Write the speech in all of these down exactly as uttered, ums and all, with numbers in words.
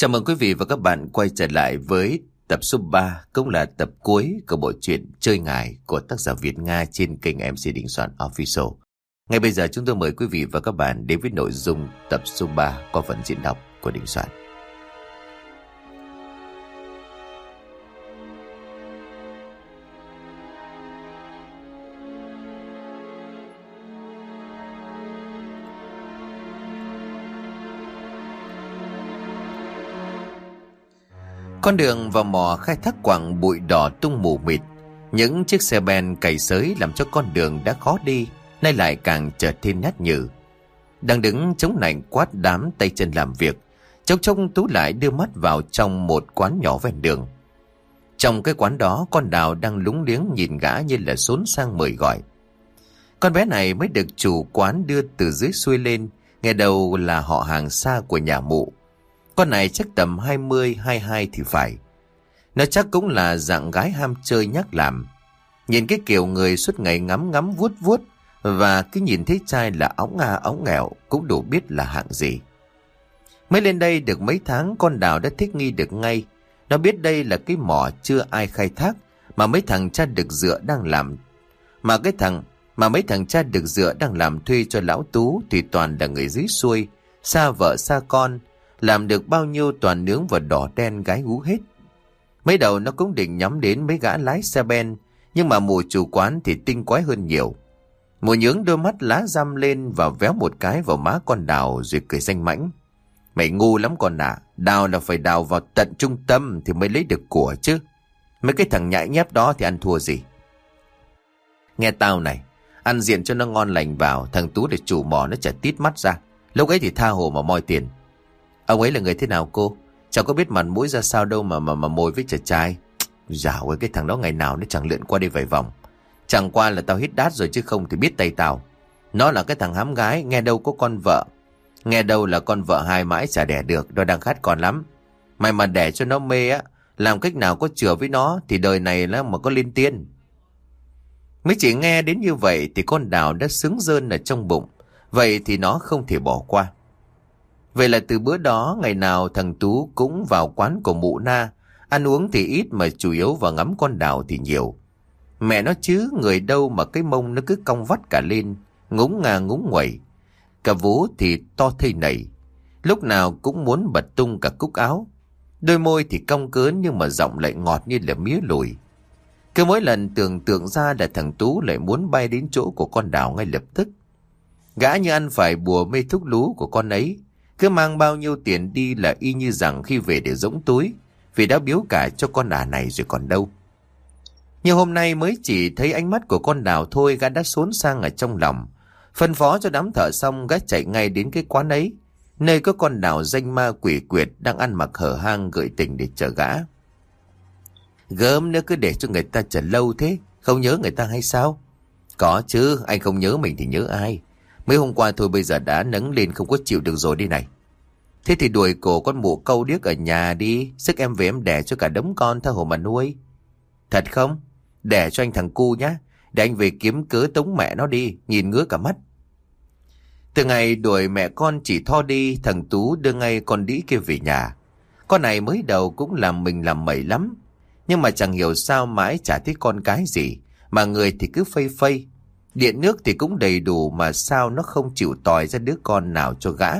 Chào mừng quý vị và các bạn quay trở lại với tập số ba, cũng là tập cuối của bộ truyện Chơi Ngải của tác giả Việt Nga trên kênh em xê Đình Soạn Official. Ngay bây giờ chúng tôi mời quý vị và các bạn đến với nội dung tập số ba qua phần diễn đọc của Đình Soạn. Con đường vào mỏ khai thác quặng bụi đỏ tung mù mịt. Những chiếc xe ben cày xới làm cho con đường đã khó đi, nay lại càng trở thêm nhát nhừ. Đang đứng chống lạnh quát đám tay chân làm việc, chốc chốc Tú lại đưa mắt vào trong một quán nhỏ ven đường. Trong cái quán đó, con Đào đang lúng liếng nhìn gã như là xốn sang mời gọi. Con bé này mới được chủ quán đưa từ dưới xuôi lên, nghe đầu là họ hàng xa của nhà mụ. Con này chắc tầm hai mươi, hai mươi hai thì phải. Nó chắc cũng là dạng gái ham chơi nhác làm. Nhìn cái kiểu người suốt ngày ngắm ngắm vuốt vuốt, và cứ nhìn thấy trai là óng nga óng nghèo cũng đủ biết là hạng gì. Mới lên đây được mấy tháng, con Đào đã thích nghi được ngay. Nó biết đây là cái mỏ chưa ai khai thác, mà mấy thằng cha được dựa đang làm. Mà cái thằng mà mấy thằng cha được dựa đang làm thuê cho lão Tú thì toàn là người dưới xuôi, xa vợ xa con. Làm được bao nhiêu toàn nướng và đỏ đen gái gú hết. Mấy đầu nó cũng định nhắm đến mấy gã lái xe ben, nhưng mà mụ chủ quán thì tinh quái hơn nhiều. Mụ nhướng đôi mắt lá răm lên và véo một cái vào má con Đào rồi cười danh mãnh. Mày ngu lắm con ạ, à. Đào là phải đào vào tận trung tâm thì mới lấy được của chứ. Mấy cái thằng nhãi nhép đó thì ăn thua gì. Nghe tao này, ăn diện cho nó ngon lành vào, thằng Tú để chủ mỏ nó chả tít mắt ra. Lúc ấy thì tha hồ mà moi tiền. Ông ấy là người thế nào cô? Cháu có biết mặt mũi ra sao đâu mà mà mà mồi với chả trai. Dạo ơi, cái thằng đó ngày nào nó chẳng lượn qua đây vài vòng. Chẳng qua là tao hít đát rồi chứ không thì biết tay tao. Nó là cái thằng hám gái, nghe đâu có con vợ. Nghe đâu là con vợ hai mãi chả đẻ được, nó đang khát con lắm. Mày mà đẻ cho nó mê á, làm cách nào có chừa với nó thì đời này là mà có lên tiên. Mới chỉ nghe đến như vậy thì con Đào đã sướng rơn ở trong bụng. Vậy thì nó không thể bỏ qua. Vậy là từ bữa đó, ngày nào thằng Tú cũng vào quán của mụ Na. Ăn uống thì ít mà chủ yếu vào ngắm con Đào thì nhiều. Mẹ nó chứ, người đâu mà cái mông nó cứ cong vắt cả lên, ngúng ngà ngúng nguẩy. Cả vú thì to thây nảy, lúc nào cũng muốn bật tung cả cúc áo. Đôi môi thì cong cớn nhưng mà giọng lại ngọt như là mía lùi. Cứ mỗi lần tưởng tượng ra là thằng Tú lại muốn bay đến chỗ của con Đào ngay lập tức. Gã như ăn phải bùa mê thuốc lú của con ấy. Cứ mang bao nhiêu tiền đi là y như rằng khi về để giỗng túi, vì đã biếu cả cho con ả này rồi còn đâu. Nhưng hôm nay mới chỉ thấy ánh mắt của con Đào thôi, gã đã xốn sang ở trong lòng. Phân phó cho đám thợ xong, gã chạy ngay đến cái quán ấy, nơi có con Đào danh ma quỷ quyệt đang ăn mặc hở hang gợi tình để chờ gã. Gớm nữa, cứ để cho người ta chờ lâu thế, không nhớ người ta hay sao? Có chứ, anh không nhớ mình thì nhớ ai? Mấy hôm qua thôi bây giờ đã nấng lên không có chịu được rồi đi này. Thế thì đuổi cổ con mụ câu điếc ở nhà đi, sức em về em đẻ cho cả đống con tha hồ mà nuôi. Thật không? Đẻ cho anh thằng cu nhá, để anh về kiếm cớ tống mẹ nó đi, nhìn ngứa cả mắt. Từ ngày đuổi mẹ con chỉ Tho đi, thằng Tú đưa ngay con đĩ kia về nhà. Con này mới đầu cũng làm mình làm mẩy lắm, nhưng mà chẳng hiểu sao mãi chả thấy con cái gì, mà người thì cứ phây phây. Điện nước thì cũng đầy đủ mà sao nó không chịu tòi ra đứa con nào cho gã.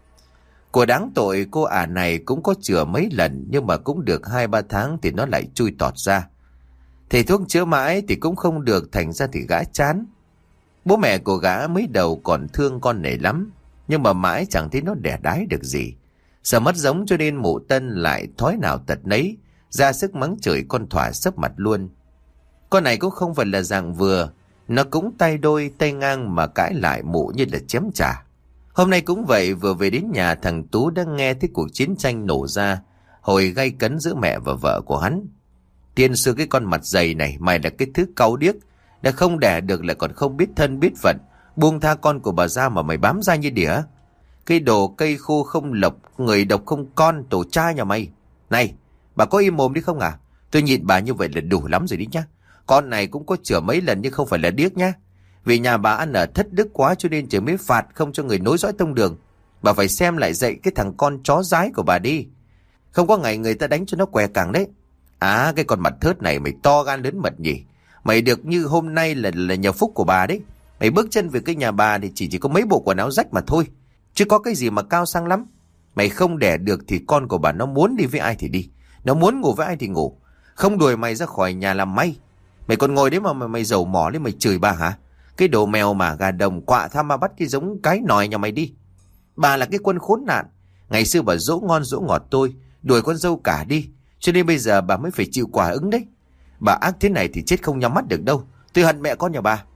Của đáng tội cô ả này cũng có chữa mấy lần, nhưng mà cũng được hai ba tháng thì nó lại chui tọt ra. Thầy thuốc chữa mãi thì cũng không được, thành ra thì gã chán. Bố mẹ của gã mới đầu còn thương con này lắm, nhưng mà mãi chẳng thấy nó đẻ đái được gì. Sợ mất giống cho nên mụ Tân lại thói nào tật nấy, ra sức mắng chửi con Thỏa sấp mặt luôn. Con này cũng không phải là dạng vừa, nó cũng tay đôi tay ngang mà cãi lại mụ như là chém trả. Hôm nay cũng vậy, vừa về đến nhà thằng Tú đã nghe thấy cuộc chiến tranh nổ ra, hồi gay cấn giữa mẹ và vợ của hắn. Tiên sư cái con mặt dày này, mày là cái thứ cáu điếc, đã không đẻ được lại còn không biết thân biết phận, buông tha con của bà ra mà mày bám ra như đỉa. Cây đồ cây khô không lộc, người độc không con, tổ cha nhà mày. Này, bà có im mồm đi không à? Tôi nhịn bà như vậy là đủ lắm rồi đi nhá. Con này cũng có chữa mấy lần nhưng không phải là điếc nhá. Vì nhà bà ăn ở thất đức quá cho nên trời mới phạt không cho người nối dõi tông đường. Bà phải xem lại dạy cái thằng con chó dái của bà đi. Không có ngày người ta đánh cho nó què càng đấy. À, cái con mặt thớt này mày to gan lớn mật nhỉ. Mày được như hôm nay là là nhờ phúc của bà đấy. Mày bước chân về cái nhà bà thì chỉ chỉ có mấy bộ quần áo rách mà thôi, chứ có cái gì mà cao sang lắm. Mày không đẻ được thì con của bà nó muốn đi với ai thì đi, nó muốn ngủ với ai thì ngủ, không đuổi mày ra khỏi nhà làm may. Mày còn ngồi đấy mà mày, mày dầu mỏ lên mày chửi bà hả? Cái đồ mèo mà gà đồng quạ tham ma bắt cái giống cái nòi nhà mày đi. Bà là cái quân khốn nạn. Ngày xưa bà dỗ ngon dỗ ngọt tôi, đuổi con dâu cả đi, cho nên bây giờ bà mới phải chịu quả ứng đấy. Bà ác thế này thì chết không nhắm mắt được đâu. Tôi hận mẹ con nhà bà.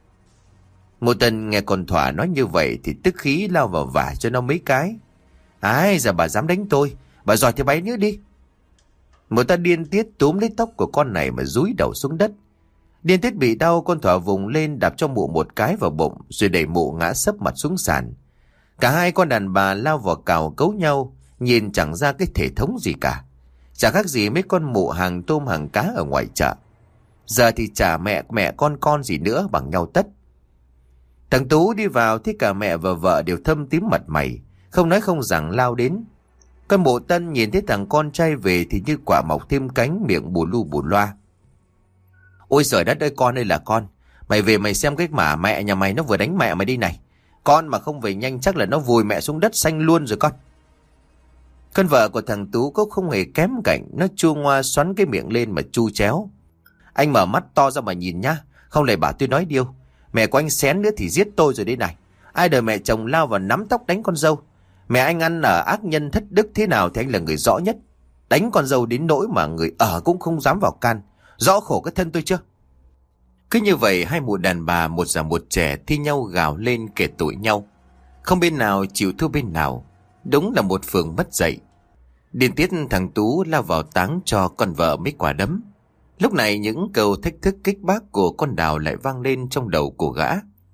Mụ Tân nghe con Thỏa nói như vậy thì tức khí lao vào vả cho nó mấy cái. Ai giờ bà dám đánh tôi, bà giỏi thì bấy nữa đi. Mụ ta điên tiết túm lấy tóc của con này mà dúi đầu xuống đất. Điên tiết bị đau, con Thỏa vùng lên đạp cho mụ một cái vào bụng, rồi đẩy mụ ngã sấp mặt xuống sàn. Cả hai con đàn bà lao vào cào cấu nhau, nhìn chẳng ra cái thể thống gì cả. Chả khác gì mấy con mụ hàng tôm hàng cá ở ngoài chợ. Giờ thì chả mẹ mẹ con con gì nữa, bằng nhau tất. Thằng Tú đi vào thấy cả mẹ và vợ đều thâm tím mặt mày, không nói không rằng lao đến. Con Mụ Tân nhìn thấy thằng con trai về thì như quả mọc thêm cánh, miệng bù lu bù loa. Ôi giời đất ơi, con ơi là con. Mày về mày xem cái mà mẹ nhà mày nó vừa đánh mẹ mày đi này. Con mà không về nhanh chắc là nó vùi mẹ xuống đất xanh luôn rồi con. Con vợ của thằng Tú cũng không hề kém cạnh, nó chua ngoa xoắn cái miệng lên mà chu chéo. Anh mở mắt to ra mà nhìn nhá, không lẽ bảo tôi nói điêu. Mẹ của anh xén nữa thì giết tôi rồi đây này. Ai đời mẹ chồng lao vào nắm tóc đánh con dâu. Mẹ anh ăn ở ác nhân thất đức thế nào thì anh là người rõ nhất. Đánh con dâu đến nỗi mà người ở cũng không dám vào can. Rõ khổ cái thân tôi chưa? Cứ như vậy hai mụ đàn bà một già một trẻ thi nhau gào lên kể tội nhau. Không bên nào chịu thua bên nào. Đúng là một phường mất dạy. Điên tiết thằng Tú lao vào táng cho con vợ mấy quả đấm. Lúc này những câu thách thức kích bác của con Đào lại vang lên trong đầu của gã.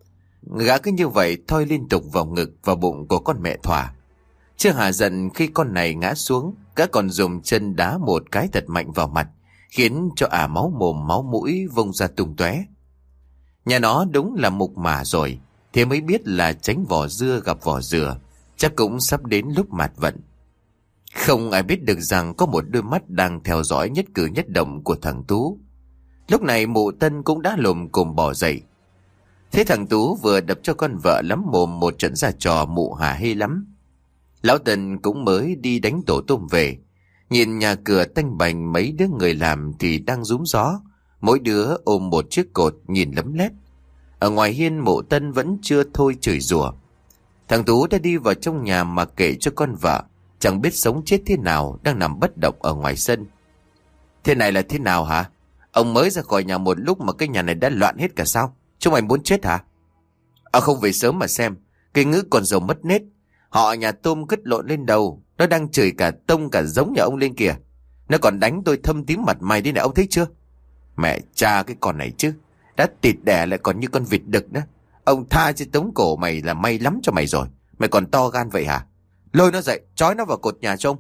Gã cứ như vậy thoi liên tục vào ngực vào bụng của con mẹ Thỏa. Chưa hả giận khi con này ngã xuống, gã còn dùng chân đá một cái thật mạnh vào mặt, khiến cho ả máu mồm máu mũi vung ra tung tóe. Nhà nó đúng là mục mả rồi, thế mới biết là tránh vỏ dưa gặp vỏ dừa, chắc cũng sắp đến lúc mạt vận. Không ai biết được rằng có một đôi mắt đang theo dõi nhất cử nhất động của thằng Tú. Lúc này Mụ Tân cũng đã lồm cồm bỏ dậy. Thế thằng Tú vừa đập cho con vợ lắm mồm một trận ra trò mụ hả hê lắm. Lão Tân cũng mới đi đánh tổ tôm về. Nhìn nhà cửa tanh bành, mấy đứa người làm thì đang rúm gió, mỗi đứa ôm một chiếc cột nhìn lấm lét. Ở ngoài hiên Mụ Tân vẫn chưa thôi chửi rủa. Thằng Tú đã đi vào trong nhà mà kể cho con vợ, chẳng biết sống chết thế nào, đang nằm bất động ở ngoài sân. Thế này là thế nào hả? Ông mới ra khỏi nhà một lúc mà cái nhà này đã loạn hết cả sao? Chúng mày muốn chết hả? À không về sớm mà xem, cái ngữ còn dầu mất nết. Họ nhà tôm cứt lộn lên đầu, nó đang chửi cả tông cả giống nhà ông lên kìa. Nó còn đánh tôi thâm tím mặt mày đi này, ông thấy chưa? Mẹ cha cái con này chứ, đã tịt đẻ lại còn như con vịt đực nữa. Ông tha cho tống cổ mày là may lắm cho mày rồi. Mày còn to gan vậy hả? Lôi nó dậy, trói nó vào cột nhà trông.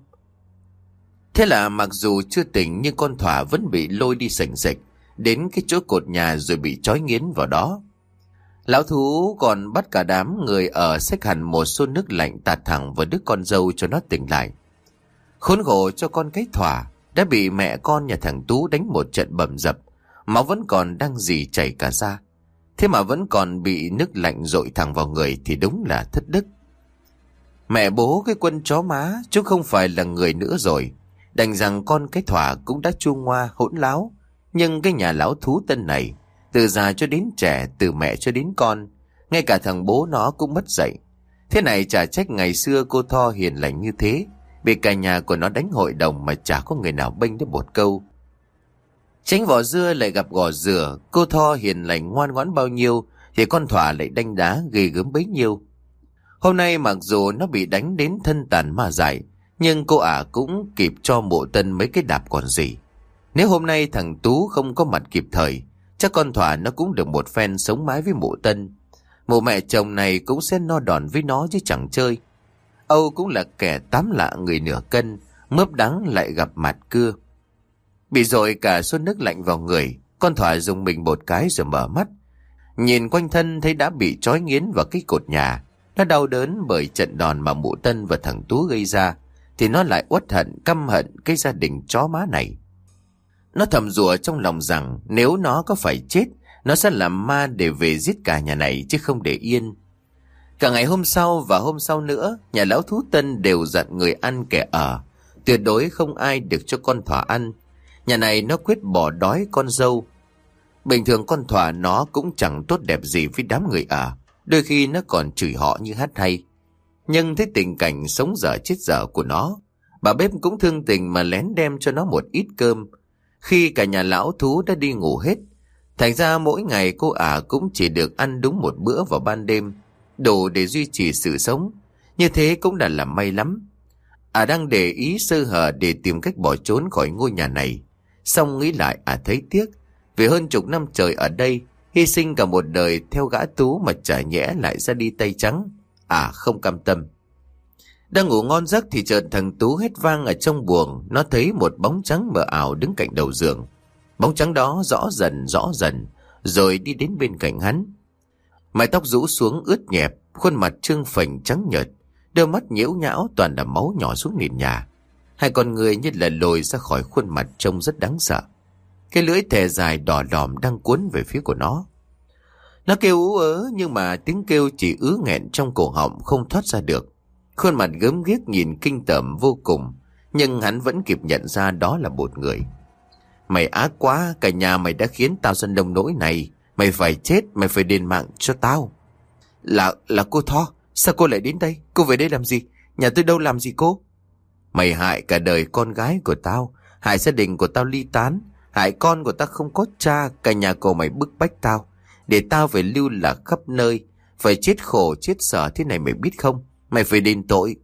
Thế là mặc dù chưa tỉnh nhưng con Thỏa vẫn bị lôi đi sành sạch đến cái chỗ cột nhà rồi bị trói nghiến vào đó. Lão Thú còn bắt cả đám người ở xách hẳn một xô nước lạnh tạt thẳng vào đứa con dâu cho nó tỉnh lại. Khốn khổ cho con cái Thỏa đã bị mẹ con nhà thằng Tú đánh một trận bầm dập, máu vẫn còn đang rỉ chảy cả ra. Thế mà vẫn còn bị nước lạnh dội thẳng vào người thì đúng là thất đức. Mẹ bố cái quân chó má, chứ không phải là người nữa rồi. Đành rằng con cái Thỏa cũng đã chua ngoa hỗn láo. Nhưng cái nhà lão Thú Tân này, từ già cho đến trẻ, từ mẹ cho đến con, ngay cả thằng bố nó cũng mất dạy. Thế này chả trách ngày xưa cô Tho hiền lành như thế, bị cả nhà của nó đánh hội đồng mà chả có người nào bênh đến một câu. Tránh vỏ dưa lại gặp gò dừa, cô Tho hiền lành ngoan ngoãn bao nhiêu thì con Thỏa lại đanh đá ghê gớm bấy nhiêu. Hôm nay mặc dù nó bị đánh đến thân tàn ma dại, nhưng cô ả cũng kịp cho Mụ Tân mấy cái đạp còn gì. Nếu hôm nay thằng Tú không có mặt kịp thời, chắc con Thỏa nó cũng được một phen sống mái với Mụ Tân. Mụ mẹ chồng này cũng sẽ no đòn với nó chứ chẳng chơi. Âu cũng là kẻ tám lạ người nửa cân, mướp đắng lại gặp mặt cưa. Bị dội cả xô nước lạnh vào người, con Thỏa dùng mình một cái rồi mở mắt. Nhìn quanh thân thấy đã bị trói nghiến vào cái cột nhà. Nó đau đớn bởi trận đòn mà Mụ Tân và thằng Tú gây ra, thì nó lại uất hận căm hận cái gia đình chó má này. Nó thầm rủa trong lòng rằng nếu nó có phải chết, nó sẽ làm ma để về giết cả nhà này chứ không để yên. Cả ngày hôm sau và hôm sau nữa, nhà lão Thú Tân đều dặn người ăn kẻ ở, tuyệt đối không ai được cho con thỏ ăn. Nhà này nó quyết bỏ đói con dâu. Bình thường con thỏ nó cũng chẳng tốt đẹp gì với đám người ở, đôi khi nó còn chửi họ như hát hay. Nhưng thấy tình cảnh sống dở chết dở của nó, bà bếp cũng thương tình mà lén đem cho nó một ít cơm. Khi cả nhà lão thú đã đi ngủ hết, thành ra mỗi ngày cô ả cũng chỉ được ăn đúng một bữa vào ban đêm, đủ để duy trì sự sống. Như thế cũng đã là may lắm. Ả đang để ý sơ hở để tìm cách bỏ trốn khỏi ngôi nhà này. Xong nghĩ lại ả thấy tiếc, vì hơn chục năm trời ở đây, hy sinh cả một đời theo gã Tú mà chả nhẽ lại ra đi tay trắng. Ả không cam tâm. Đang ngủ ngon giấc thì chợt thằng Tú hét vang ở trong buồng. Nó thấy một bóng trắng mờ ảo đứng cạnh đầu giường. Bóng trắng đó rõ dần rõ dần rồi đi đến bên cạnh hắn. Mái tóc rũ xuống ướt nhẹp, khuôn mặt trương phình trắng nhợt, đôi mắt nhiễu nhão toàn là máu nhỏ xuống nền nhà. Hai con người như là lồi ra khỏi khuôn mặt trông rất đáng sợ. Cái lưỡi thè dài đỏ đòm đang cuốn về phía của nó. Nó kêu ú ớ nhưng mà tiếng kêu chỉ ứ nghẹn trong cổ họng không thoát ra được. Khuôn mặt gớm ghiếc nhìn kinh tởm vô cùng, nhưng hắn vẫn kịp nhận ra đó là một người. Mày ác quá, cả nhà mày đã khiến tao ra nông nỗi này. Mày phải chết, mày phải đền mạng cho tao. Là, là cô Tho, sao cô lại đến đây? Cô về đây làm gì? Nhà tôi đâu làm gì cô? Mày hại cả đời con gái của tao, hại gia đình của tao ly tán, hại con của tao không có cha, cả nhà của mày bức bách tao, để tao phải lưu lạc khắp nơi, phải chết khổ chết sở thế này mày biết không? Mày phải đền tội.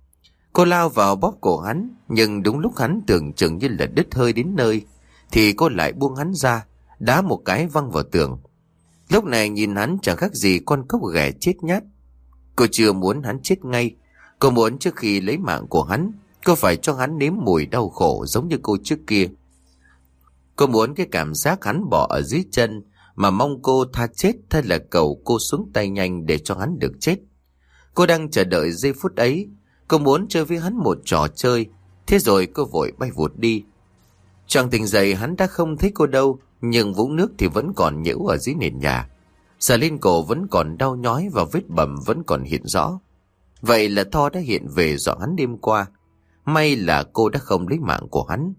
Cô lao vào bóp cổ hắn, nhưng đúng lúc hắn tưởng chừng như là đứt hơi đến nơi, thì cô lại buông hắn ra, đá một cái văng vào tường. Lúc này nhìn hắn chẳng khác gì con cóc ghẻ chết nhát. Cô chưa muốn hắn chết ngay. Cô muốn trước khi lấy mạng của hắn, cô phải cho hắn nếm mùi đau khổ giống như cô trước kia. Cô muốn cái cảm giác hắn bỏ ở dưới chân mà mong cô tha chết, hay là cầu cô xuống tay nhanh để cho hắn được chết. Cô đang chờ đợi giây phút ấy. Cô muốn chơi với hắn một trò chơi. Thế rồi cô vội bay vụt đi. Choàng tỉnh dậy hắn đã không thấy cô đâu, nhưng vũng nước thì vẫn còn nhễu ở dưới nền nhà. Sờ lên cổ vẫn còn đau nhói và vết bầm vẫn còn hiện rõ. Vậy là Tho đã hiện về dọa hắn đêm qua. May là cô đã không lấy mạng của hắn.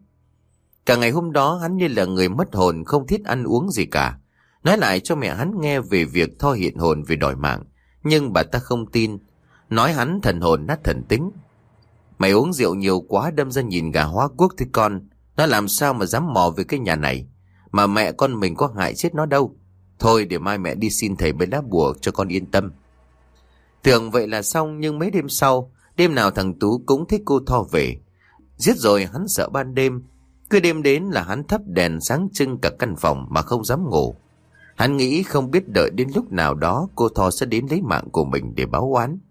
Cả ngày hôm đó hắn như là người mất hồn, không thiết ăn uống gì cả. Nói lại cho mẹ hắn nghe về việc Tho hiện hồn về đòi mạng, nhưng bà ta không tin, nói hắn thần hồn nát thần tính. Mày uống rượu nhiều quá đâm ra nhìn gà hóa quốc thì con. Nó làm sao mà dám mò về cái nhà này, mà mẹ con mình có hại chết nó đâu. Thôi để mai mẹ đi xin thầy bấy lá bùa cho con yên tâm. Tưởng vậy là xong, nhưng mấy đêm sau, đêm nào thằng Tú cũng thích cô Tho về. Giết rồi hắn sợ ban đêm, cứ đêm đến là hắn thắp đèn sáng trưng cả căn phòng mà không dám ngủ. Hắn nghĩ không biết đợi đến lúc nào đó cô Tho sẽ đến lấy mạng của mình để báo oán.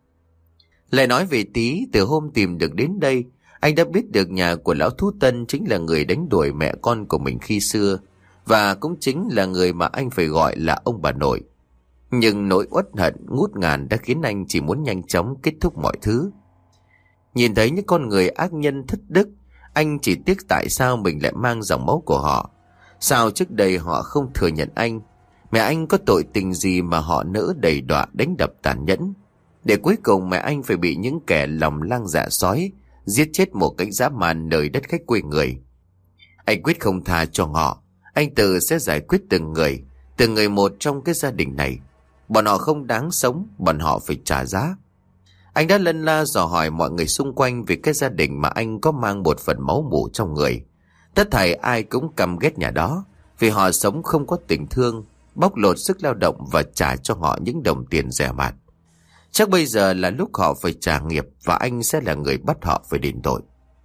Lại nói về Tí, từ hôm tìm được đến đây, anh đã biết được nhà của lão Thú Tân chính là người đánh đuổi mẹ con của mình khi xưa, và cũng chính là người mà anh phải gọi là ông bà nội. Nhưng nỗi uất hận ngút ngàn đã khiến anh chỉ muốn nhanh chóng kết thúc mọi thứ. Nhìn thấy những con người ác nhân thất đức, anh chỉ tiếc tại sao mình lại mang dòng máu của họ. Sao trước đây họ không thừa nhận anh? Mẹ anh có tội tình gì mà họ nỡ đày đọa đánh đập tàn nhẫn, để cuối cùng mẹ anh phải bị những kẻ lòng lang dạ sói giết chết một cách dã man nơi đất khách quê người. Anh quyết không tha cho họ. Anh tự sẽ giải quyết từng người, từng người một trong cái gia đình này. Bọn họ không đáng sống, bọn họ phải trả giá. Anh đã lân la dò hỏi mọi người xung quanh về cái gia đình mà anh có mang một phần máu mủ trong người. Tất thảy ai cũng căm ghét nhà đó, vì họ sống không có tình thương, bóc lột sức lao động và trả cho họ những đồng tiền rẻ mạt. Chắc bây giờ là lúc họ phải trả nghiệp, và anh sẽ là người bắt họ phải đền tội.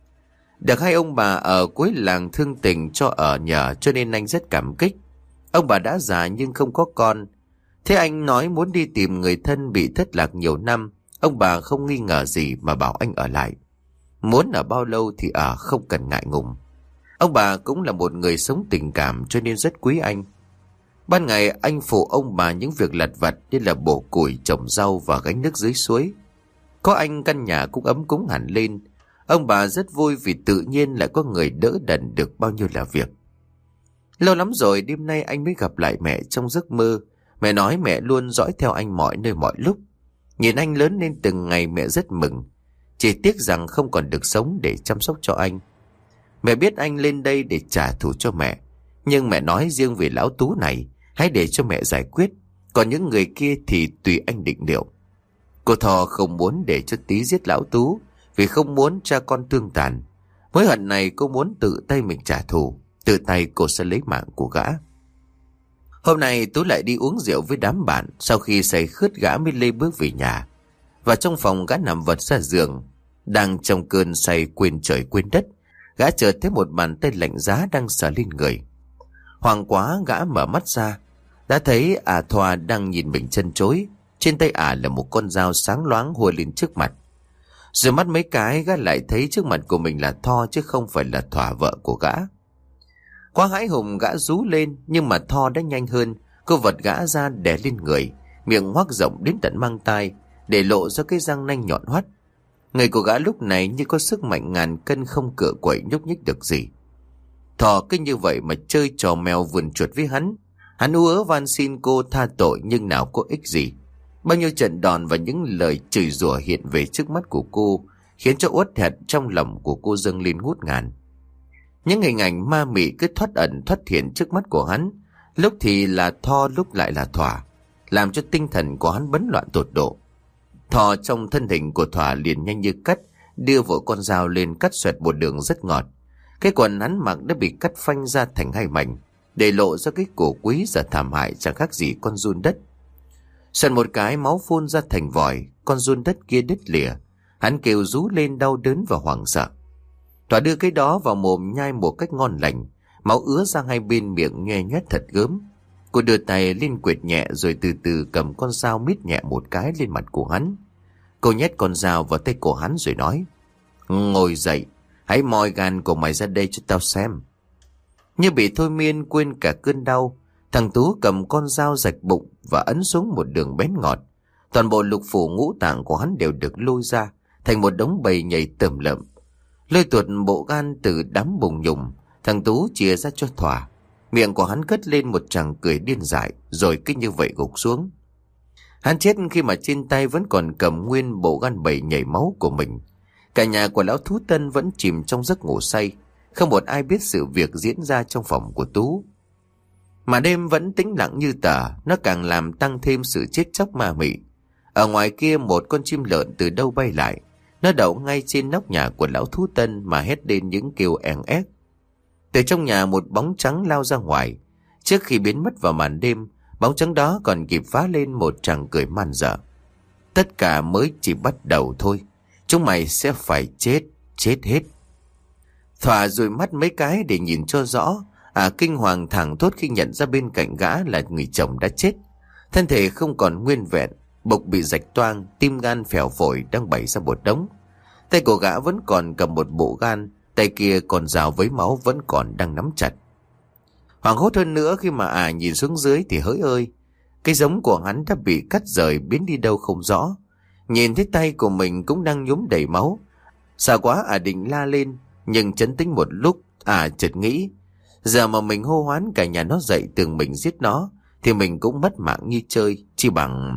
Được hai ông bà ở cuối làng thương tình cho ở nhờ, cho nên anh rất cảm kích. Ông bà đã già nhưng không có con. Thế anh nói muốn đi tìm người thân bị thất lạc nhiều năm. Ông bà không nghi ngờ gì mà bảo anh ở lại. Muốn ở bao lâu thì ở, không cần ngại ngùng. Ông bà cũng là một người sống tình cảm, cho nên rất quý anh. Ban ngày anh phụ ông bà những việc lặt vặt như là bổ củi, trồng rau và gánh nước dưới suối. Có anh căn nhà cũng ấm cúng hẳn lên. Ông bà rất vui vì tự nhiên lại có người đỡ đần được bao nhiêu là việc. Lâu lắm rồi đêm nay anh mới gặp lại mẹ trong giấc mơ. Mẹ nói mẹ luôn dõi theo anh mọi nơi mọi lúc. Nhìn anh lớn lên từng ngày mẹ rất mừng. Chỉ tiếc rằng không còn được sống để chăm sóc cho anh. Mẹ biết anh lên đây để trả thù cho mẹ. Nhưng mẹ nói riêng về lão Tú này, hãy để cho mẹ giải quyết. Còn những người kia thì tùy anh định liệu. Cô Thò không muốn để cho Tí giết lão Tú, vì không muốn cha con tương tàn. Mối hận này cô muốn tự tay mình trả thù. Tự tay cô sẽ lấy mạng của gã. Hôm nay Tú lại đi uống rượu với đám bạn. Sau khi say khướt gã mới lê bước về nhà. Và trong phòng gã nằm vật ra giường. Đang trong cơn say quên trời quên đất, gã chợt thấy một bàn tay lạnh giá đang sờ lên người. Hoảng quá gã mở mắt ra, đã thấy ả Thoa đang nhìn mình chân chối. Trên tay ả là một con dao sáng loáng hùa lên trước mặt. Rồi mắt mấy cái gã lại thấy trước mặt của mình là Tho chứ không phải là Thoa vợ của gã. Quá hãi hùng gã rú lên, nhưng mà Tho đã nhanh hơn. Cô vật gã ra đè lên người, miệng hoác rộng đến tận mang tai, để lộ ra cái răng nanh nhọn hoắt. Người của gã lúc này như có sức mạnh ngàn cân, không cựa quậy nhúc nhích được gì. Thò cứ như vậy mà chơi trò mèo vườn chuột với hắn. Hắn ú ớ van xin cô tha tội, nhưng nào có ích gì. Bao nhiêu trận đòn và những lời chửi rủa hiện về trước mắt của cô, khiến cho uất hận trong lòng của cô dâng lên ngút ngàn. Những hình ảnh ma mị cứ thoát ẩn thoát hiện trước mắt của hắn, lúc thì là Tho, lúc lại là Thỏa, làm cho tinh thần của hắn bấn loạn tột độ. Thò trong thân hình của Thỏa liền nhanh như cắt, đưa vội con dao lên cắt xoẹt một đường rất ngọt. Cái quần hắn mặc đã bị cắt phanh ra thành hai mảnh, để lộ ra cái cổ quý giờ thảm hại chẳng khác gì con giun đất. Xoẹt một cái máu phun ra thành vòi, con giun đất kia đứt lìa. Hắn kêu rú lên đau đớn và hoảng sợ. Thỏa đưa cái đó vào mồm nhai một cách ngon lành, máu ứa ra hai bên miệng nhoe nhoét thật gớm. Cô đưa tay lên quệt nhẹ rồi từ từ cầm con dao mít nhẹ một cái lên mặt của hắn. Cô nhét con dao vào tay của hắn rồi nói: "Ngồi dậy, hãy moi gan của mày ra đây cho tao xem." Như bị thôi miên quên cả cơn đau, thằng Tú cầm con dao rạch bụng và ấn xuống một đường bén ngọt. Toàn bộ lục phủ ngũ tạng của hắn đều được lôi ra thành một đống bầy nhầy tởm lợm. Lôi tuột bộ gan từ đám bùng nhùng, thằng Tú chìa ra cho Thỏa. Miệng của hắn cất lên một tràng cười điên dại, rồi cứ như vậy gục xuống. Hắn chết khi mà trên tay vẫn còn cầm nguyên bộ gan bầy nhảy máu của mình. Cả nhà của lão Thú Tân vẫn chìm trong giấc ngủ say, không một ai biết sự việc diễn ra trong phòng của Tú. Mà đêm vẫn tĩnh lặng như tờ, nó càng làm tăng thêm sự chết chóc ma mị. Ở ngoài kia một con chim lợn từ đâu bay lại, nó đậu ngay trên nóc nhà của lão Thú Tân mà hét lên những kêu èn ép. Từ trong nhà một bóng trắng lao ra ngoài. Trước khi biến mất vào màn đêm, bóng trắng đó còn kịp phá lên một tràng cười man dợ. Tất cả mới chỉ bắt đầu thôi. Chúng mày sẽ phải chết, chết hết. Thỏa dụi mắt mấy cái để nhìn cho rõ. À kinh hoàng thảng thốt khi nhận ra bên cạnh gã là người chồng đã chết. Thân thể không còn nguyên vẹn, bụng bị rạch toang, tim gan phèo phổi đang bày ra một đống. Tay của gã vẫn còn cầm một bộ gan, tay kia còn rào với máu vẫn còn đang nắm chặt. Hoảng hốt hơn nữa khi mà à nhìn xuống dưới thì hỡi ơi, cái giống của hắn đã bị cắt rời biến đi đâu không rõ. Nhìn thấy tay của mình cũng đang nhuốm đầy máu. Sợ quá à định la lên, nhưng trấn tĩnh một lúc à chợt nghĩ, giờ mà mình hô hoán cả nhà nó dậy tưởng mình giết nó thì mình cũng mất mạng như chơi, chỉ bằng...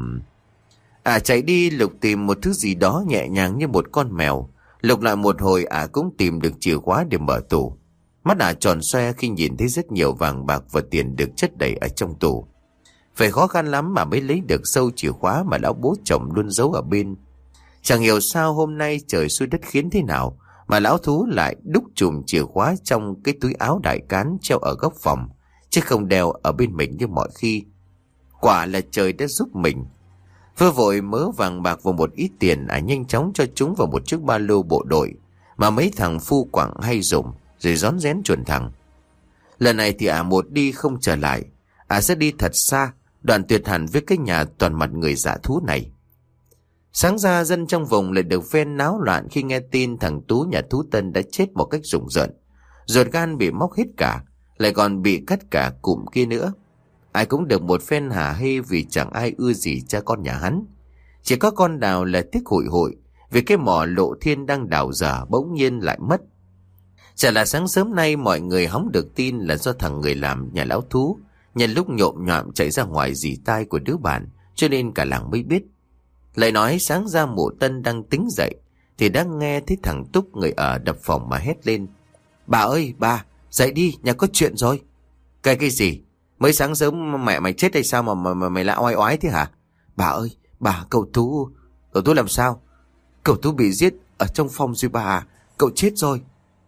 À chạy đi lục tìm một thứ gì đó nhẹ nhàng như một con mèo. Lục lại một hồi à cũng tìm được chìa khóa để mở tủ. Mắt à tròn xoe khi nhìn thấy rất nhiều vàng bạc và tiền được chất đầy ở trong tủ. Phải khó khăn lắm mà mới lấy được sâu chìa khóa mà lão bố chồng luôn giấu ở bên. Chẳng hiểu sao hôm nay trời xuôi đất khiến thế nào mà lão Thú lại đúc chùm chìa khóa trong cái túi áo đại cán treo ở góc phòng, chứ không đeo ở bên mình như mọi khi. Quả là trời đã giúp mình. Vơ vội mớ vàng bạc vào một ít tiền, à nhanh chóng cho chúng vào một chiếc ba lô bộ đội mà mấy thằng phu quảng hay dùng, rồi rón rén chuẩn thẳng. Lần này thì à một đi không trở lại, à sẽ đi thật xa, đoạn tuyệt hẳn với cái nhà toàn mặt người dã thú này. Sáng ra dân trong vùng lại được phen náo loạn khi nghe tin thằng Tú nhà Thú Tân đã chết một cách rùng rợn. Ruột gan bị móc hết cả, lại còn bị cắt cả cụm kia nữa. Ai cũng được một phen hả hê vì chẳng ai ưa gì cha con nhà hắn. Chỉ có con Đào là tiếc hụi hội vì cái mỏ lộ thiên đang đào dở bỗng nhiên lại mất. Chả là sáng sớm nay mọi người hóng được tin là do thằng người làm nhà lão thú nhân lúc nhộm nhọm chạy ra ngoài rỉ tai của đứa bạn, cho nên cả làng mới biết. Lại nói sáng ra Mụ Tân đang tính dậy thì đã nghe thấy thằng Túc người ở đập phòng mà hét lên: "Bà ơi bà, dậy đi, nhà có chuyện rồi." "Cái cái gì? Mới sáng sớm mẹ mày chết hay sao mà, mà, mà mày lại oai oái thế hả?" "Bà ơi, bà, cậu Tú..." "Cậu Tú làm sao?" "Cậu Tú bị giết ở trong phòng rồi bà, cậu chết rồi."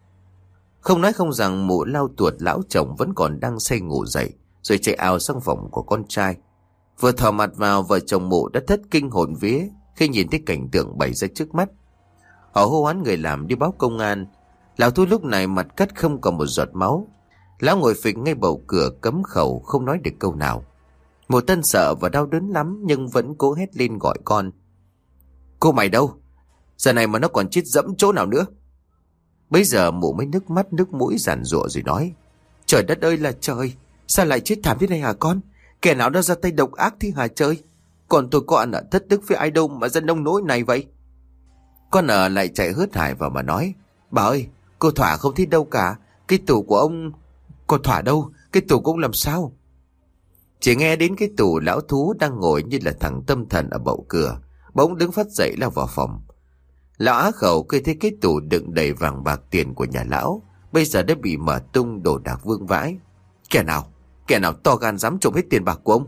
Không nói không rằng Mụ lau tuột lão chồng vẫn còn đang say ngủ dậy, rồi chạy ào sang phòng của con trai. Vừa thò mặt vào, vợ chồng Mụ đã thất kinh hồn vía khi nhìn thấy cảnh tượng bày ra trước mắt. Họ hô hoán người làm đi báo công an. Lão Tú lúc này mặt cắt không còn một giọt máu. Lão ngồi phịch ngay bầu cửa cấm khẩu, không nói được câu nào. Mụ Tân sợ và đau đớn lắm nhưng vẫn cố hét lên gọi con: "Cô mày đâu? Giờ này mà nó còn chết dẫm chỗ nào nữa?" Bây giờ Mụ mới nước mắt nước mũi giàn giụa rồi nói: "Trời đất ơi là trời, sao lại chết thảm thế này hả con? Kẻ nào đã ra tay độc ác thế hả trời? Còn tôi có ăn ở thất đức với ai đâu mà dân nông nỗi này vậy?" Con ở lại chạy hớt hải vào mà nói: "Bà ơi, cô Thỏa không thấy đâu cả. Cái tủ của ông..." "Cô Thỏa đâu? Cái tủ của ông làm sao?" Chỉ nghe đến cái tủ lão thú đang ngồi như là thằng tâm thần ở bậu cửa, bỗng đứng phát dậy lao vào phòng. Lão Á Khẩu khi thấy cái tủ đựng đầy vàng bạc tiền của nhà lão bây giờ đã bị mở tung, đồ đạc vương vãi. Kẻ nào? Kẻ nào to gan dám trộm hết tiền bạc của ông?"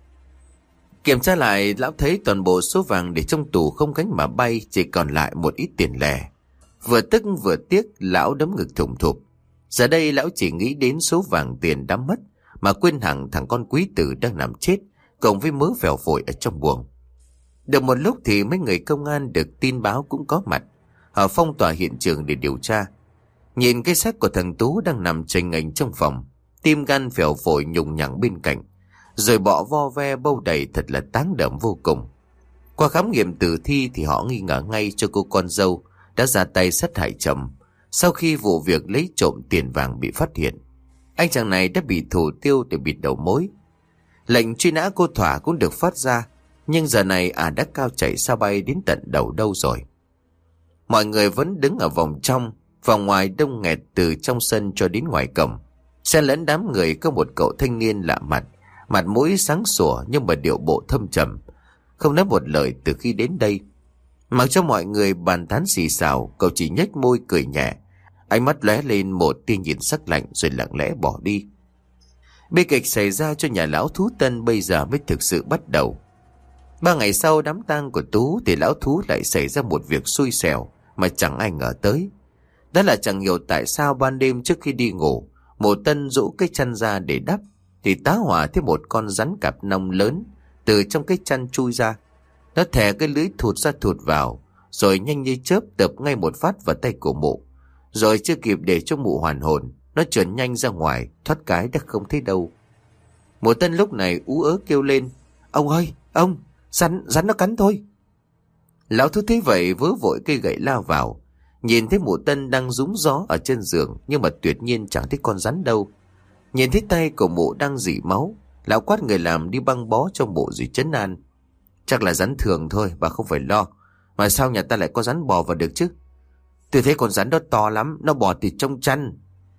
Kiểm tra lại, lão thấy toàn bộ số vàng để trong tủ không cánh mà bay, chỉ còn lại một ít tiền lẻ. Vừa tức vừa tiếc, lão đấm ngực thủng thụp. Giờ đây lão chỉ nghĩ đến số vàng tiền đã mất, mà quên hẳn thằng con quý tử đang nằm chết cộng với mớ phèo phổi ở trong buồng. Được một lúc thì mấy người công an được tin báo cũng có mặt. Họ phong tỏa hiện trường để điều tra. Nhìn cái xác của thằng Tú đang nằm chềnh nghênh trong phòng, tim gan phèo phổi nhùng nhằng bên cạnh, rồi bọ vo ve bâu đầy thật là táng đậm vô cùng. Qua khám nghiệm tử thi thì họ nghi ngờ ngay cho cô con dâu đã ra tay sát hại chồng sau khi vụ việc lấy trộm tiền vàng bị phát hiện. Anh chàng này đã bị thủ tiêu để bịt đầu mối. Lệnh truy nã cô Thỏa cũng được phát ra, nhưng giờ này à đã cao chạy sao bay đến tận đầu đâu rồi. Mọi người vẫn đứng ở vòng trong, vòng ngoài đông nghẹt từ trong sân cho đến ngoài cổng. Xen lẫn đám người có một cậu thanh niên lạ mặt, mặt mũi sáng sủa nhưng mà điệu bộ thâm trầm, không nói một lời từ khi đến đây. Mặc cho mọi người bàn tán xì xào, cậu chỉ nhếch môi cười nhẹ, ánh mắt lóe lên một tia nhìn sắc lạnh rồi lặng lẽ bỏ đi. Bi kịch xảy ra cho nhà lão thú Tân bây giờ mới thực sự bắt đầu. Ba ngày sau đám tang của Tú thì lão thú lại xảy ra một việc xui xẻo mà chẳng ai ngờ tới. Đó là chẳng hiểu tại sao ban đêm trước khi đi ngủ, Mụ Tân rũ cái chăn ra để đắp thì tá hỏa thấy một con rắn cặp nông lớn từ trong cái chăn chui ra. Nó thè cái lưỡi thụt ra thụt vào, rồi nhanh như chớp tập ngay một phát vào tay của Mụ. Rồi chưa kịp để cho Mụ hoàn hồn, nó trườn nhanh ra ngoài, thoát cái đã không thấy đâu. Mụ Tân lúc này ú ớ kêu lên: "Ông ơi, ông, rắn, rắn nó cắn thôi." Lão thú thấy vậy vớ vội cây gậy lao vào, nhìn thấy Mụ Tân đang rúng gió ở trên giường nhưng mà tuyệt nhiên chẳng thấy con rắn đâu. Nhìn thấy tay của Mụ đang rỉ máu, lão quát người làm đi băng bó cho Mụ rồi trấn an: "Chắc là rắn thường thôi, bà không phải lo. Mà sao nhà ta lại có rắn bò vào được chứ? Tôi thấy con rắn đó to lắm, nó bò từ trong chăn."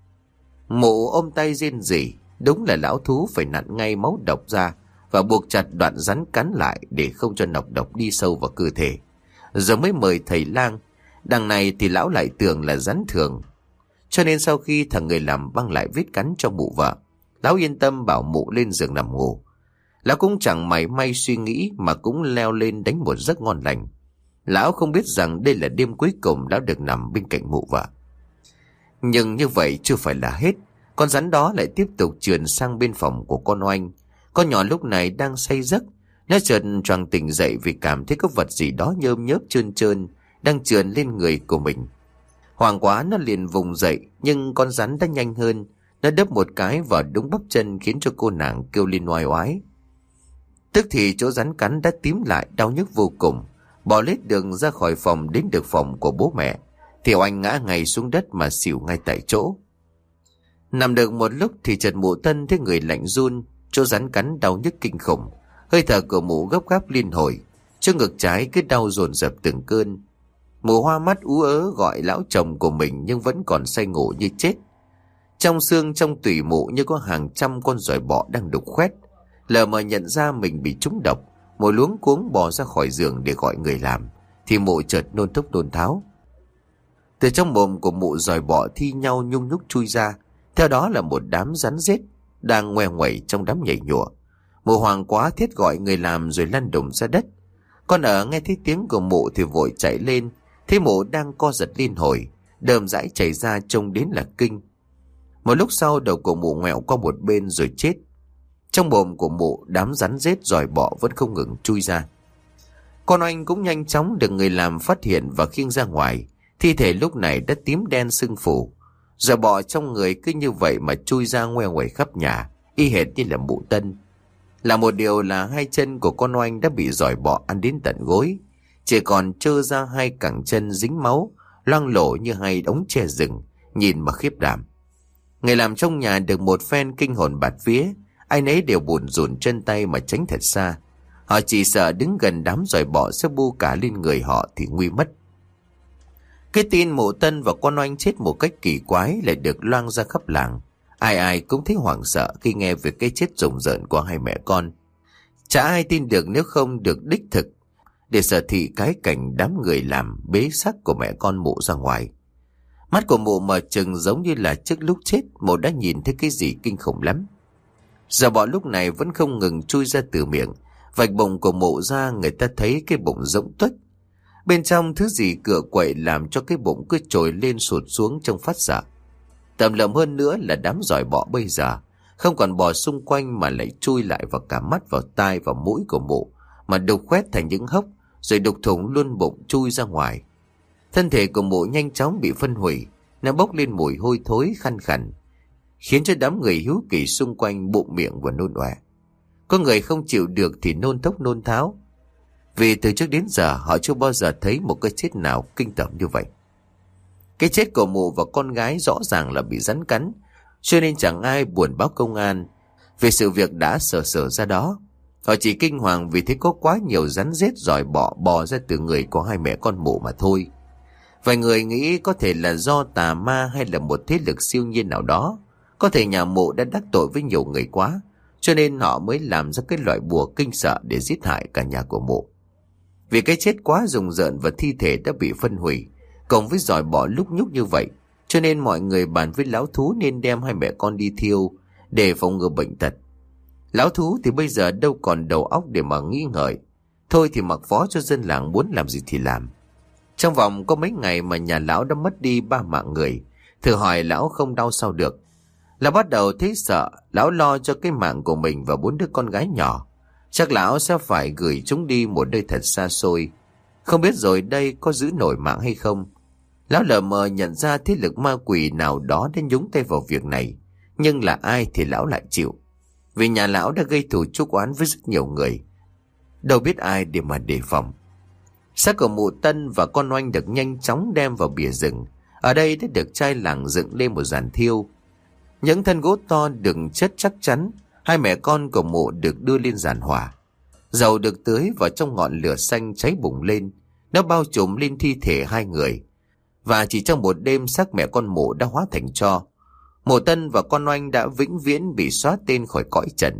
Mụ ôm tay rên rỉ, đúng là lão thú phải nặn ngay máu độc ra và buộc chặt đoạn rắn cắn lại để không cho nọc độc đi sâu vào cơ thể. Rồi mới mời thầy lang. Đằng này thì lão lại tưởng là rắn thường. Cho nên sau khi thằng người làm băng lại vết cắn cho Mụ vợ, lão yên tâm bảo Mụ lên giường nằm ngủ. Lão cũng chẳng mảy may suy nghĩ mà cũng leo lên đánh một giấc ngon lành. Lão không biết rằng đây là đêm cuối cùng lão được nằm bên cạnh Mụ vợ. Nhưng như vậy chưa phải là hết. Con rắn đó lại tiếp tục trườn sang bên phòng của con Oanh. Con nhỏ lúc này đang say giấc. Nó chợt choàng tỉnh dậy vì cảm thấy có vật gì đó nhơm nhớp trơn trơn đang trườn lên người của mình. Hoảng quá nó liền vùng dậy, nhưng con rắn đã nhanh hơn. Nó đớp một cái vào đúng bắp chân khiến cho cô nàng kêu lên oai oái. Tức thì chỗ rắn cắn đã tím lại, đau nhức vô cùng. Bỏ lết đường ra khỏi phòng đến được phòng của bố mẹ thì Oanh ngã ngay xuống đất mà xỉu ngay tại chỗ. Nằm được một lúc thì chợt Mụ Tân thấy người lạnh run, chỗ rắn cắn đau nhức kinh khủng. Hơi thở của Mụ gấp gáp liên hồi, chỗ ngực trái cứ đau dồn dập từng cơn. Mụ hoa mắt ú ớ gọi lão chồng của mình nhưng vẫn còn say ngủ như chết. Trong xương trong tủy mụ như có hàng trăm con giòi bọ đang đục khoét. Lờ mờ nhận ra mình bị trúng độc, mụ luống cuống bò ra khỏi giường để gọi người làm, thì mụ chợt nôn thốc nôn tháo. Từ trong mồm của mụ giòi bọ thi nhau nhung nhúc chui ra, theo đó là một đám rắn rết đang ngoe nguẩy trong đám nhảy nhụa. Mụ hoảng quá thét gọi người làm rồi lăn đùng ra đất. Con ở nghe thấy tiếng của mụ thì vội chạy lên, thấy mụ đang co giật liên hồi, đờm dãi chảy ra trông đến là kinh. Một lúc sau đầu của mụ ngoẹo qua một bên rồi chết. Trong mồm của mụ đám rắn rết giòi bọ vẫn không ngừng chui ra. Con oanh cũng nhanh chóng được người làm phát hiện và khiêng ra ngoài. Thi thể lúc này đã tím đen sưng phù. Giòi bọ trong người cứ như vậy mà chui ra ngoe nguẩy khắp nhà, y hệt như là mụ Tân. Là một điều là hai chân của con oanh đã bị giòi bọ ăn đến tận gối, chỉ còn trơ ra hai cẳng chân dính máu, loang lổ như hai ống tre rừng, nhìn mà khiếp đảm. Người làm trong nhà được một phen kinh hồn bạt vía, ai nấy đều bủn rủn chân tay mà tránh thật xa. Họ chỉ sợ đứng gần đám giòi bọ sẽ bu cả lên người họ thì nguy mất. Cái tin mụ Tân và con oanh chết một cách kỳ quái lại được loang ra khắp làng. Ai ai cũng thấy hoảng sợ khi nghe về cái chết rùng rợn của hai mẹ con. Chả ai tin được nếu không được đích thực để sở thị cái cảnh đám người làm bế xác của mẹ con mụ ra ngoài. Mắt của mụ mở trừng giống như là trước lúc chết mụ đã nhìn thấy cái gì kinh khủng lắm. Giòi bọ lúc này vẫn không ngừng chui ra từ miệng, vạch bụng của mụ ra, người ta thấy cái bụng rỗng tuếch. Bên trong thứ gì cựa quậy làm cho cái bụng cứ trồi lên sụt xuống trong phát sợ. Tầm lợm hơn nữa là đám giòi bọ bây giờ không còn bò xung quanh mà lại chui lại vào cả mắt, vào tai, vào mũi của mụ, mà đục khoét thành những hốc rồi đục thủng luôn bụng chui ra ngoài. Thân thể của mụ nhanh chóng bị phân hủy, nó bốc lên mùi hôi thối khăn khẩn, khiến cho đám người hiếu kỳ xung quanh bụng miệng và nôn ọe. Có người không chịu được thì nôn thốc nôn tháo, vì từ trước đến giờ họ chưa bao giờ thấy một cái chết nào kinh tởm như vậy. Cái chết của mụ và con gái rõ ràng là bị rắn cắn, cho nên chẳng ai buồn báo công an về sự việc đã sờ sờ ra đó. Họ chỉ kinh hoàng vì thấy có quá nhiều rắn rết giòi bọ bò ra từ người của hai mẹ con mụ mà thôi. Vài người nghĩ có thể là do tà ma hay là một thế lực siêu nhiên nào đó. Có thể nhà mụ đã đắc tội với nhiều người quá, cho nên họ mới làm ra cái loại bùa kinh sợ để giết hại cả nhà của mụ. Vì cái chết quá rùng rợn và thi thể đã bị phân hủy, cộng với giòi bọ lúc nhúc như vậy, cho nên mọi người bàn với lão thú nên đem hai mẹ con đi thiêu để phòng ngừa bệnh tật. Lão thú thì bây giờ đâu còn đầu óc để mà nghĩ ngợi, thôi thì mặc phó cho dân làng muốn làm gì thì làm. Trong vòng có mấy ngày mà nhà lão đã mất đi ba mạng người, thử hỏi lão không đau sao được. Lão bắt đầu thấy sợ, lão lo cho cái mạng của mình và bốn đứa con gái nhỏ. Chắc lão sẽ phải gửi chúng đi một nơi thật xa xôi, không biết rồi đây có giữ nổi mạng hay không. Lão lờ mờ nhận ra thế lực ma quỷ nào đó đã nhúng tay vào việc này, nhưng là ai thì lão lại chịu, vì nhà lão đã gây thù chuốc oán với rất nhiều người, đâu biết ai để mà đề phòng. Xác của mụ Tân và con oanh được nhanh chóng đem vào bìa rừng. Ở đây đã được trai làng dựng lên một giàn thiêu. Những thân gỗ to được chất chắc chắn, hai mẹ con của mụ được đưa lên giàn hỏa. Dầu được tưới vào trong ngọn lửa xanh cháy bùng lên, nó bao trùm lên thi thể hai người. Và chỉ trong một đêm xác mẹ con mụ đã hóa thành tro. Mụ Tân và con oanh đã vĩnh viễn bị xóa tên khỏi cõi trần.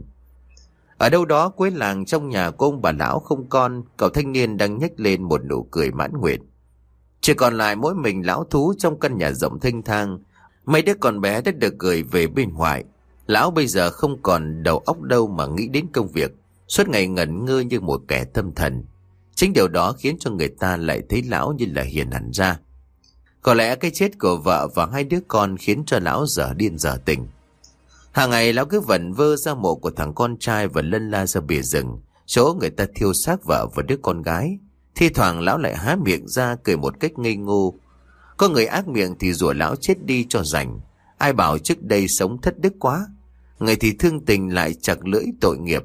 Ở đâu đó cuối làng, trong nhà của ông bà lão không con, cậu thanh niên đang nhếch lên một nụ cười mãn nguyện. Chỉ còn lại mỗi mình lão thú trong căn nhà rộng thênh thang. Mấy đứa con bé đã được gửi về bên ngoài. Lão bây giờ không còn đầu óc đâu mà nghĩ đến công việc, suốt ngày ngẩn ngơ như một kẻ tâm thần. Chính điều đó khiến cho người ta lại thấy lão như là hiền hẳn ra. Có lẽ cái chết của vợ và hai đứa con khiến cho lão dở điên dở tình. Hàng ngày lão cứ vẩn vơ ra mộ của thằng con trai và lân la ra bìa rừng, chỗ người ta thiêu xác vợ và đứa con gái. Thi thoảng lão lại há miệng ra cười một cách ngây ngô. Có người ác miệng thì rủa lão chết đi cho rảnh. Ai bảo trước đây sống thất đức quá. Người thì thương tình lại chặt lưỡi tội nghiệp.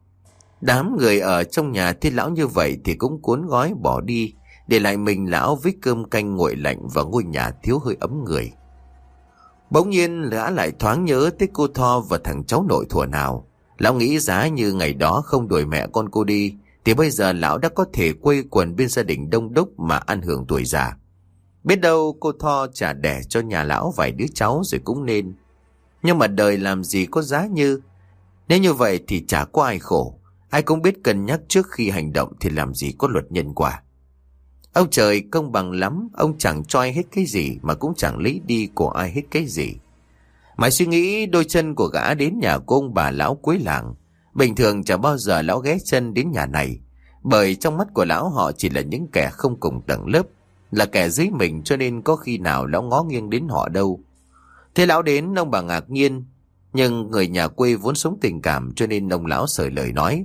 Đám người ở trong nhà thấy lão như vậy thì cũng cuốn gói bỏ đi, để lại mình lão với cơm canh nguội lạnh và ngôi nhà thiếu hơi ấm người. Bỗng nhiên lão lại thoáng nhớ tới cô Tho và thằng cháu nội thuở nào. Lão nghĩ giá như ngày đó không đuổi mẹ con cô đi thì bây giờ lão đã có thể quây quần bên gia đình đông đúc mà ăn hưởng tuổi già. Biết đâu cô Tho trả đẻ cho nhà lão vài đứa cháu rồi cũng nên. Nhưng mà đời làm gì có giá như. Nếu như vậy thì chả có ai khổ. Ai cũng biết cân nhắc trước khi hành động thì làm gì có luật nhân quả. Ông trời công bằng lắm, ông chẳng cho ai hết cái gì mà cũng chẳng lấy đi của ai hết cái gì. Mãi suy nghĩ đôi chân của gã đến nhà của ông bà lão cuối làng. Bình thường chẳng bao giờ lão ghé chân đến nhà này, bởi trong mắt của lão họ chỉ là những kẻ không cùng tầng lớp, là kẻ dưới mình, cho nên có khi nào lão ngó nghiêng đến họ đâu. Thế lão đến, ông bà ngạc nhiên, nhưng người nhà quê vốn sống tình cảm cho nên ông lão sởi lời nói: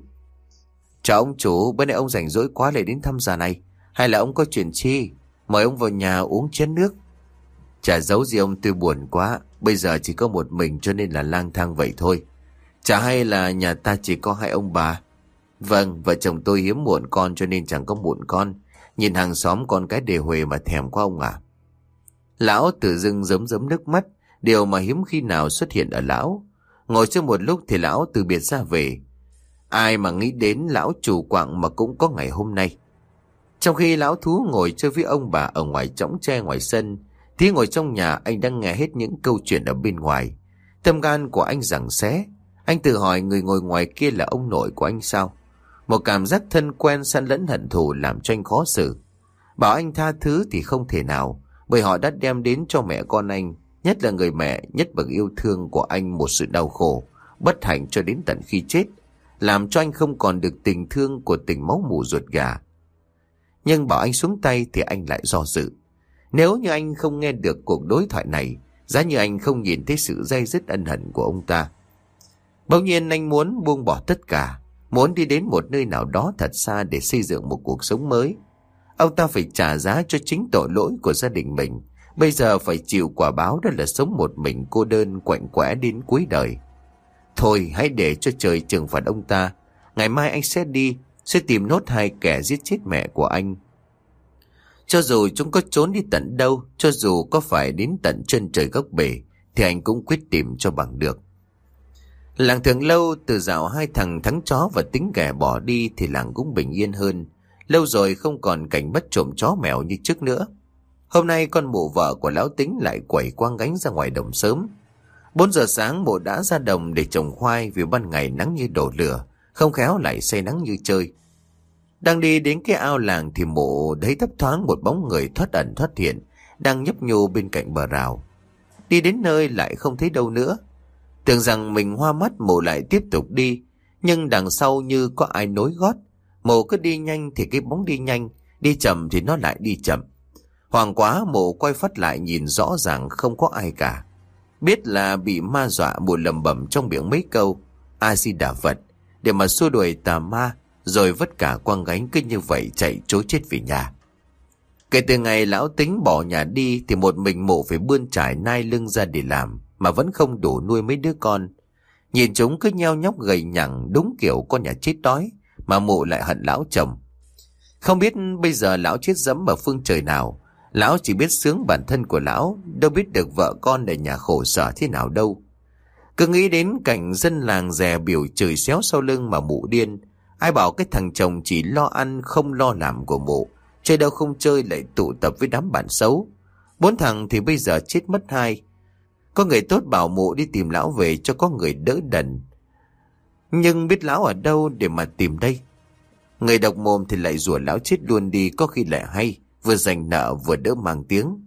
Chào ông chủ, bữa nay ông rảnh rỗi quá lại đến thăm già này, hay là ông có chuyện chi? Mời ông vào nhà uống chén nước. Chả giấu gì ông, tôi buồn quá, bây giờ chỉ có một mình cho nên là lang thang vậy thôi. Chả hay là nhà ta chỉ có hai ông bà? Vâng, vợ chồng tôi hiếm muộn con cho nên chẳng có muộn con. Nhìn hàng xóm con cái đề huề mà thèm quá ông à. Lão tự dưng giấm giấm nước mắt, điều mà hiếm khi nào xuất hiện ở lão. Ngồi trước một lúc thì lão từ biệt ra về. Ai mà nghĩ đến lão chủ quạng mà cũng có ngày hôm nay. Trong khi lão thú ngồi chơi với ông bà ở ngoài chõng tre ngoài sân, thì ngồi trong nhà anh đang nghe hết những câu chuyện ở bên ngoài. Tâm gan của anh giằng xé. Anh tự hỏi người ngồi ngoài kia là ông nội của anh sao? Một cảm giác thân quen xen lẫn hận thù làm cho anh khó xử. Bảo anh tha thứ thì không thể nào, bởi họ đã đem đến cho mẹ con anh, nhất là người mẹ nhất bậc yêu thương của anh, một sự đau khổ, bất hạnh cho đến tận khi chết, làm cho anh không còn được tình thương của tình máu mủ ruột gà. Nhưng bảo anh xuống tay thì anh lại do dự. Nếu như anh không nghe được cuộc đối thoại này, giá như anh không nhìn thấy sự day dứt ân hận của ông ta. Bỗng nhiên anh muốn buông bỏ tất cả, muốn đi đến một nơi nào đó thật xa để xây dựng một cuộc sống mới. Ông ta phải trả giá cho chính tội lỗi của gia đình mình. Bây giờ phải chịu quả báo, đó là sống một mình cô đơn quạnh quẽ đến cuối đời. Thôi hãy để cho trời trừng phạt ông ta. Ngày mai anh sẽ đi, sẽ tìm nốt hai kẻ giết chết mẹ của anh. Cho dù chúng có trốn đi tận đâu, cho dù có phải đến tận chân trời góc bể, thì anh cũng quyết tìm cho bằng được. Làng Thường Lâu từ dạo hai thằng thắng chó và tính ghẻ bỏ đi thì làng cũng bình yên hơn. Lâu rồi không còn cảnh bắt trộm chó mèo như trước nữa. Hôm nay con mụ vợ của lão Tính lại quẩy quang gánh ra ngoài đồng sớm. Bốn giờ sáng mụ đã ra đồng để trồng khoai, vì ban ngày nắng như đổ lửa, không khéo lại say nắng như chơi. Đang đi đến cái ao làng thì mụ thấy thấp thoáng một bóng người thoát ẩn thoát hiện đang nhấp nhô bên cạnh bờ rào. Đi đến nơi lại không thấy đâu nữa. Tưởng rằng mình hoa mắt, mụ lại tiếp tục đi, nhưng đằng sau như có ai nối gót. Mụ cứ đi nhanh thì cái bóng đi nhanh, đi chậm thì nó lại đi chậm. Hoảng quá, mụ quay phát lại nhìn rõ ràng không có ai cả. Biết là bị ma dọa, mụ lẩm bẩm trong miệng mấy câu A Di Đà Phật để mà xua đuổi tà ma, rồi vất cả quang gánh cứ như vậy chạy trối chết về nhà. Kể từ ngày lão Tính bỏ nhà đi thì một mình mụ phải bươn trải nai lưng ra để làm, mà vẫn không đủ nuôi mấy đứa con. Nhìn chúng cứ nheo nhóc gầy nhẳng, đúng kiểu con nhà chết đói, mà mụ lại hận lão chồng. Không biết bây giờ lão chết dẫm ở phương trời nào. Lão chỉ biết sướng bản thân của lão, đâu biết được vợ con ở nhà khổ sở thế nào đâu. Cứ nghĩ đến cảnh dân làng dè biểu chửi xéo sau lưng mà mụ điên. Ai bảo cái thằng chồng chỉ lo ăn không lo làm của mụ, chơi đâu không chơi lại tụ tập với đám bạn xấu. Bốn thằng thì bây giờ chết mất hai. Có người tốt bảo mụ đi tìm lão về cho có người đỡ đần, nhưng biết lão ở đâu để mà tìm đây. Người độc mồm thì lại rủa lão chết luôn đi, có khi lại hay, vừa giành nợ vừa đỡ mang tiếng.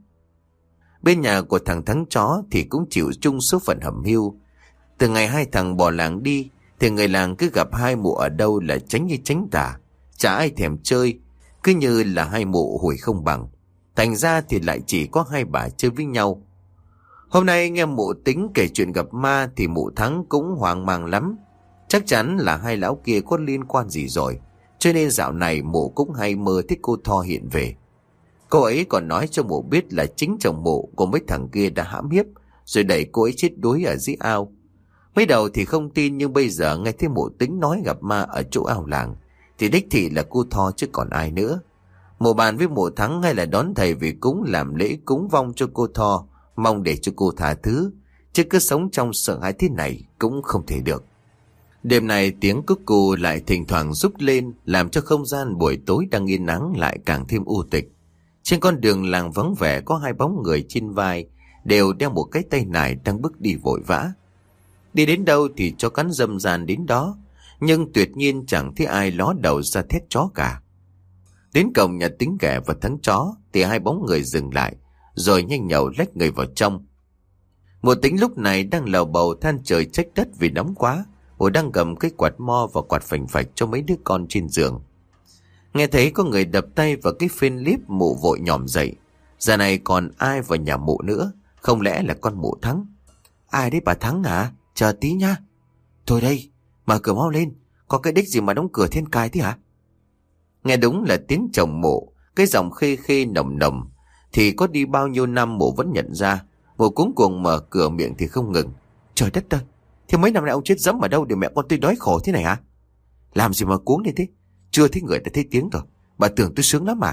Bên nhà của thằng Thắng chó thì cũng chịu chung số phận hầm hiu. Từ ngày hai thằng bỏ làng đi thì người làng cứ gặp hai mụ ở đâu là tránh như tránh tà, chả ai thèm chơi, cứ như là hai mụ hủi không bằng. Thành ra thì lại chỉ có hai bà chơi với nhau. Hôm nay nghe mụ Tính kể chuyện gặp ma thì mụ Thắng cũng hoang mang lắm. Chắc chắn là hai lão kia có liên quan gì rồi, cho nên dạo này mụ cũng hay mơ thấy cô Tho hiện về. Cô ấy còn nói cho mụ biết là chính chồng mụ của mấy thằng kia đã hãm hiếp, rồi đẩy cô ấy chết đuối ở dưới ao. Mới đầu thì không tin, nhưng bây giờ nghe thấy mụ Tính nói gặp ma ở chỗ ao làng thì đích thị là cô Tho chứ còn ai nữa. Mụ bàn với mụ Thắng hay là đón thầy về cúng làm lễ cúng vong cho cô Tho, mong để cho cô tha thứ, chứ cứ sống trong sợ hãi thế này cũng không thể được. Đêm này tiếng cúc cù lại thỉnh thoảng rúc lên, làm cho không gian buổi tối đang yên nắng lại càng thêm u tịch. Trên con đường làng vắng vẻ có hai bóng người trên vai, đều đeo một cái tay nải đang bước đi vội vã. Đi đến đâu thì cho cắn râm ran đến đó, nhưng tuyệt nhiên chẳng thấy ai ló đầu ra thét chó cả. Đến cổng nhà Tính Ghẻ và Thắng Chó thì hai bóng người dừng lại, rồi nhanh nhậu lách người vào trong. Một Tính lúc này đang lầu bầu than trời trách đất vì nóng quá, Mụ đang cầm cái quạt mo và quạt phành phạch cho mấy đứa con trên giường. Nghe thấy có người đập tay vào cái phên líp, Mụ vội nhòm dậy. Giờ này còn ai vào nhà Mụ nữa? Không lẽ là con Mụ Thắng? Ai đấy bà Thắng hả? Chờ tí nha. Thôi đây, mở cửa mau lên. Có cái đích gì mà đóng cửa thiên cai thế hả? Nghe đúng là tiếng chồng Mụ, cái giọng khê khê nồng nồng. Thì có đi bao nhiêu năm Mụ vẫn nhận ra. Mụ cuống cuồng mở cửa miệng thì không ngừng. Trời đất ơi, thế mấy năm nay ông chết dẫm ở đâu để mẹ con tôi đói khổ thế này hả? Làm gì mà cuống lên thế? Chưa thấy người đã thấy tiếng rồi. Bà tưởng tôi sướng lắm mà.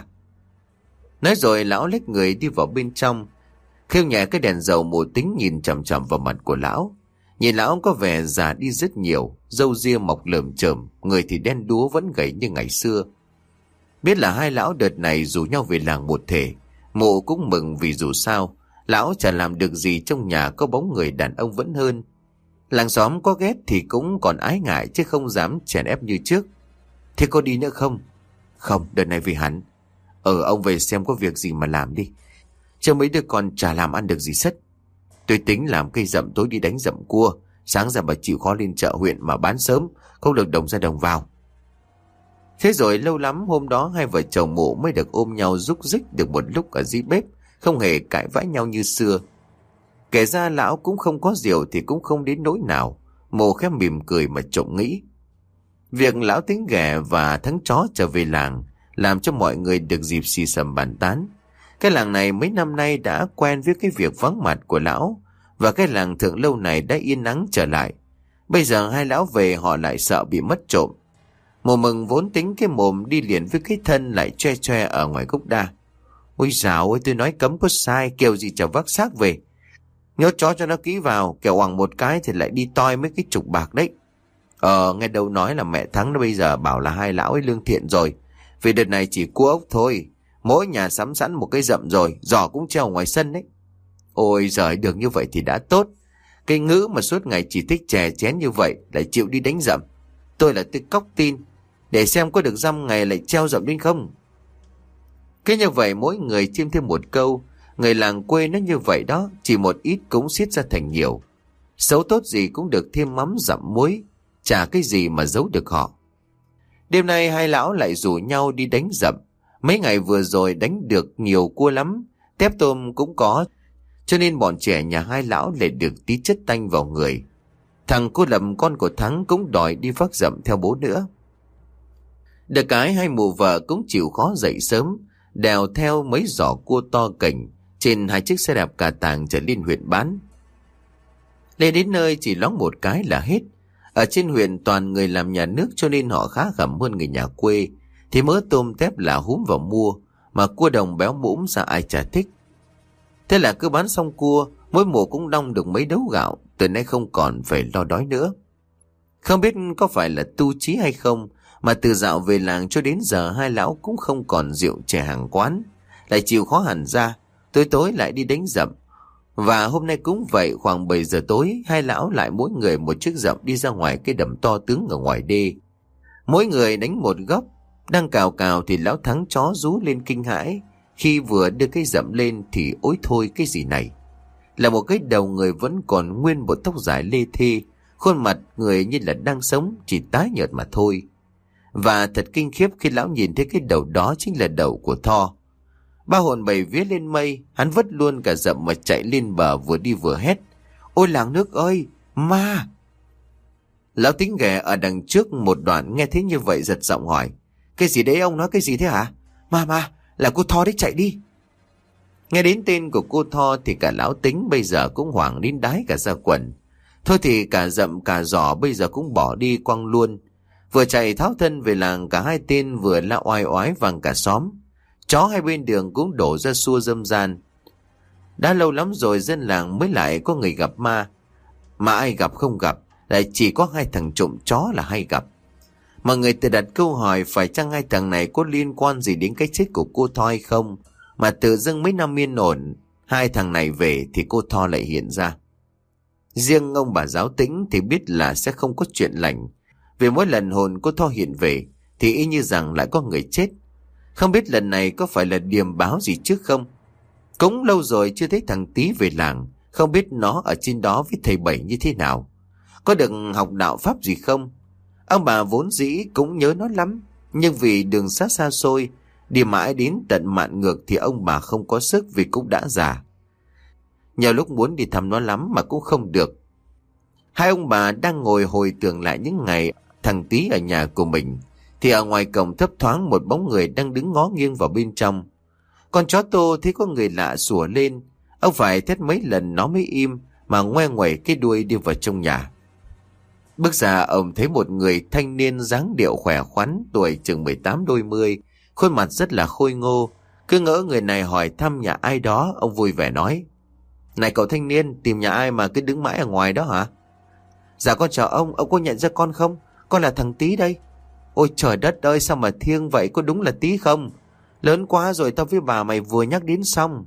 Nói rồi lão lách người đi vào bên trong. Khêu nhẹ cái đèn dầu, Mụ Tính nhìn chằm chằm vào mặt của lão. Nhìn lão có vẻ già đi rất nhiều, râu ria mọc lởm chởm, người thì đen đúa vẫn gầy như ngày xưa. Biết là hai lão đợt này rủ nhau về làng một thể, Mụ cũng mừng vì dù sao lão chả làm được gì trong nhà có bóng người đàn ông vẫn hơn. Làng xóm có ghét thì cũng còn ái ngại chứ không dám chèn ép như trước. Thế có đi nữa không? Không, đợt này về hẳn. Ờ, ông về xem có việc gì mà làm đi, chứ mấy đứa con chả làm ăn được gì sất. Tôi tính làm cây dậm, tối đi đánh dậm cua, sáng ra bà chịu khó lên chợ huyện mà bán sớm, không được đồng ra đồng vào. Thế rồi lâu lắm hôm đó hai vợ chồng Mụ mới được ôm nhau rúc rích được một lúc ở dưới bếp, không hề cãi vã nhau như xưa. Kể ra lão cũng không có rượu thì cũng không đến nỗi nào. Mụ khẽ mỉm cười mà trộm nghĩ. Việc lão Tính Ghẻ và Thắng Chó trở về làng làm cho mọi người được dịp xì xầm bàn tán. Cái làng này mấy năm nay đã quen với cái việc vắng mặt của lão, và cái làng Thượng Lâu này đã yên nắng trở lại. Bây giờ hai lão về họ lại sợ bị mất trộm. Mụ Mừng vốn tính cái mồm đi liền với cái thân lại choe choe ở ngoài gốc đa. Ôi dào ơi, tôi nói cấm có sai, kêu gì chả vác xác về. Nhớ chó cho nó ký vào, kẻo hoàng một cái thì lại đi toi mấy cái chục bạc đấy. Ờ, nghe đâu nói là mẹ Thắng nó bây giờ bảo là hai lão ấy lương thiện rồi. Vì đợt này chỉ cua ốc thôi, mỗi nhà sắm sẵn một cái dậm rồi, giỏ cũng treo ngoài sân đấy. Ôi giời, được như vậy thì đã tốt. Cái ngữ mà suốt ngày chỉ thích chè chén như vậy lại chịu đi đánh dậm. Tôi là tôi cóc tin, để xem có được dăm ngày lại treo dậm lên không. Cứ như vậy mỗi người chêm thêm một câu. Người làng quê nó như vậy đó, chỉ một ít cũng xiết ra thành nhiều. Xấu tốt gì cũng được thêm mắm dặm muối, chả cái gì mà giấu được họ. Đêm nay hai lão lại rủ nhau đi đánh dậm. Mấy ngày vừa rồi đánh được nhiều cua lắm, tép tôm cũng có, cho nên bọn trẻ nhà hai lão lại được tí chất tanh vào người. Thằng cô Lập con của Thắng cũng đòi đi vác dậm theo bố nữa. Được cái hai mụ vợ cũng chịu khó dậy sớm, đèo theo mấy giỏ cua to cành trên hai chiếc xe đạp cà tàng trở lên huyện bán. Lên đến nơi chỉ loáng một cái là hết. Ở trên huyện toàn người làm nhà nước cho nên họ khá khẩm hơn người nhà quê. Thì mớ tôm tép là húm vào mua, mà cua đồng béo mũm ra ai chả thích. Thế là cứ bán xong cua, mỗi mùa cũng đong được mấy đấu gạo, từ nay không còn phải lo đói nữa. Không biết có phải là tu trí hay không, mà từ dạo về làng cho đến giờ hai lão cũng không còn rượu chè hàng quán, lại chịu khó hẳn ra, tối tối lại đi đánh dậm. Và hôm nay cũng vậy, khoảng bảy giờ tối, hai lão lại mỗi người một chiếc dậm đi ra ngoài cái đầm to tướng ở ngoài đê. Mỗi người đánh một góc, đang cào cào thì lão Thắng Chó rú lên kinh hãi. Khi vừa đưa cái dậm lên thì ối thôi, cái gì này? Là một cái đầu người vẫn còn nguyên một tóc dài lê thê, khuôn mặt người như là đang sống, chỉ tái nhợt mà thôi. Và thật kinh khiếp khi lão nhìn thấy cái đầu đó chính là đầu của Tho. Ba hồn bảy vía lên mây, hắn vứt luôn cả dậm mà chạy lên bờ, vừa đi vừa hét. Ôi làng nước ơi, ma! Lão Tính Ghẻ ở đằng trước một đoạn nghe thấy như vậy giật giọng hỏi. Cái gì đấy, ông nói cái gì thế hả? Ma ma, là cô Tho đấy, chạy đi. Nghe đến tên của cô Tho thì cả lão Tính bây giờ cũng hoảng đến đái cả ra quần. Thôi thì cả dậm cả giỏ bây giờ cũng bỏ đi quăng luôn. Vừa chạy tháo thân về làng, cả hai tên vừa la oai oái vang cả xóm. Chó hai bên đường cũng đổ ra xua râm ran. Đã lâu lắm rồi dân làng mới lại có người gặp ma. Mà ai gặp không gặp, lại chỉ có hai thằng trộm chó là hay gặp. Mọi người tự đặt câu hỏi phải chăng hai thằng này có liên quan gì đến cái chết của cô Tho hay không, mà tự dưng mấy năm yên ổn, hai thằng này về thì cô Tho lại hiện ra. Riêng ông bà Giáo Tĩnh thì biết là sẽ không có chuyện lành, vì mỗi lần hồn cô Tho hiện về thì y như rằng lại có người chết. Không biết lần này có phải là điềm báo gì trước không. Cũng lâu rồi chưa thấy thằng Tý về làng, không biết nó ở trên đó với thầy Bảy như thế nào, có được học đạo pháp gì không. Ông bà vốn dĩ cũng nhớ nó lắm, nhưng vì đường xa xa xôi, đi mãi đến tận Mạn Ngược thì ông bà không có sức vì cũng đã già. Nhiều lúc muốn đi thăm nó lắm mà cũng không được. Hai ông bà đang ngồi hồi tưởng lại những ngày thằng Tý ở nhà của mình, thì ở ngoài cổng thấp thoáng một bóng người đang đứng ngó nghiêng vào bên trong. Con chó Tô thấy có người lạ sủa lên, ông phải thét mấy lần nó mới im, mà ngoe ngoẩy cái đuôi đi vào trong nhà. Bước ra ông thấy một người thanh niên dáng điệu khỏe khoắn, tuổi chừng mười tám đôi mươi, khuôn mặt rất là khôi ngô. Cứ ngỡ người này hỏi thăm nhà ai đó, ông vui vẻ nói: "Này cậu thanh niên, tìm nhà ai mà cứ đứng mãi ở ngoài đó hả?" "Dạ con chào ông, ông có nhận ra con không? Con là thằng Tý đây." "Ôi trời đất ơi, sao mà thiêng vậy, có đúng là Tý không? Lớn quá rồi, tao với bà mày vừa nhắc đến xong."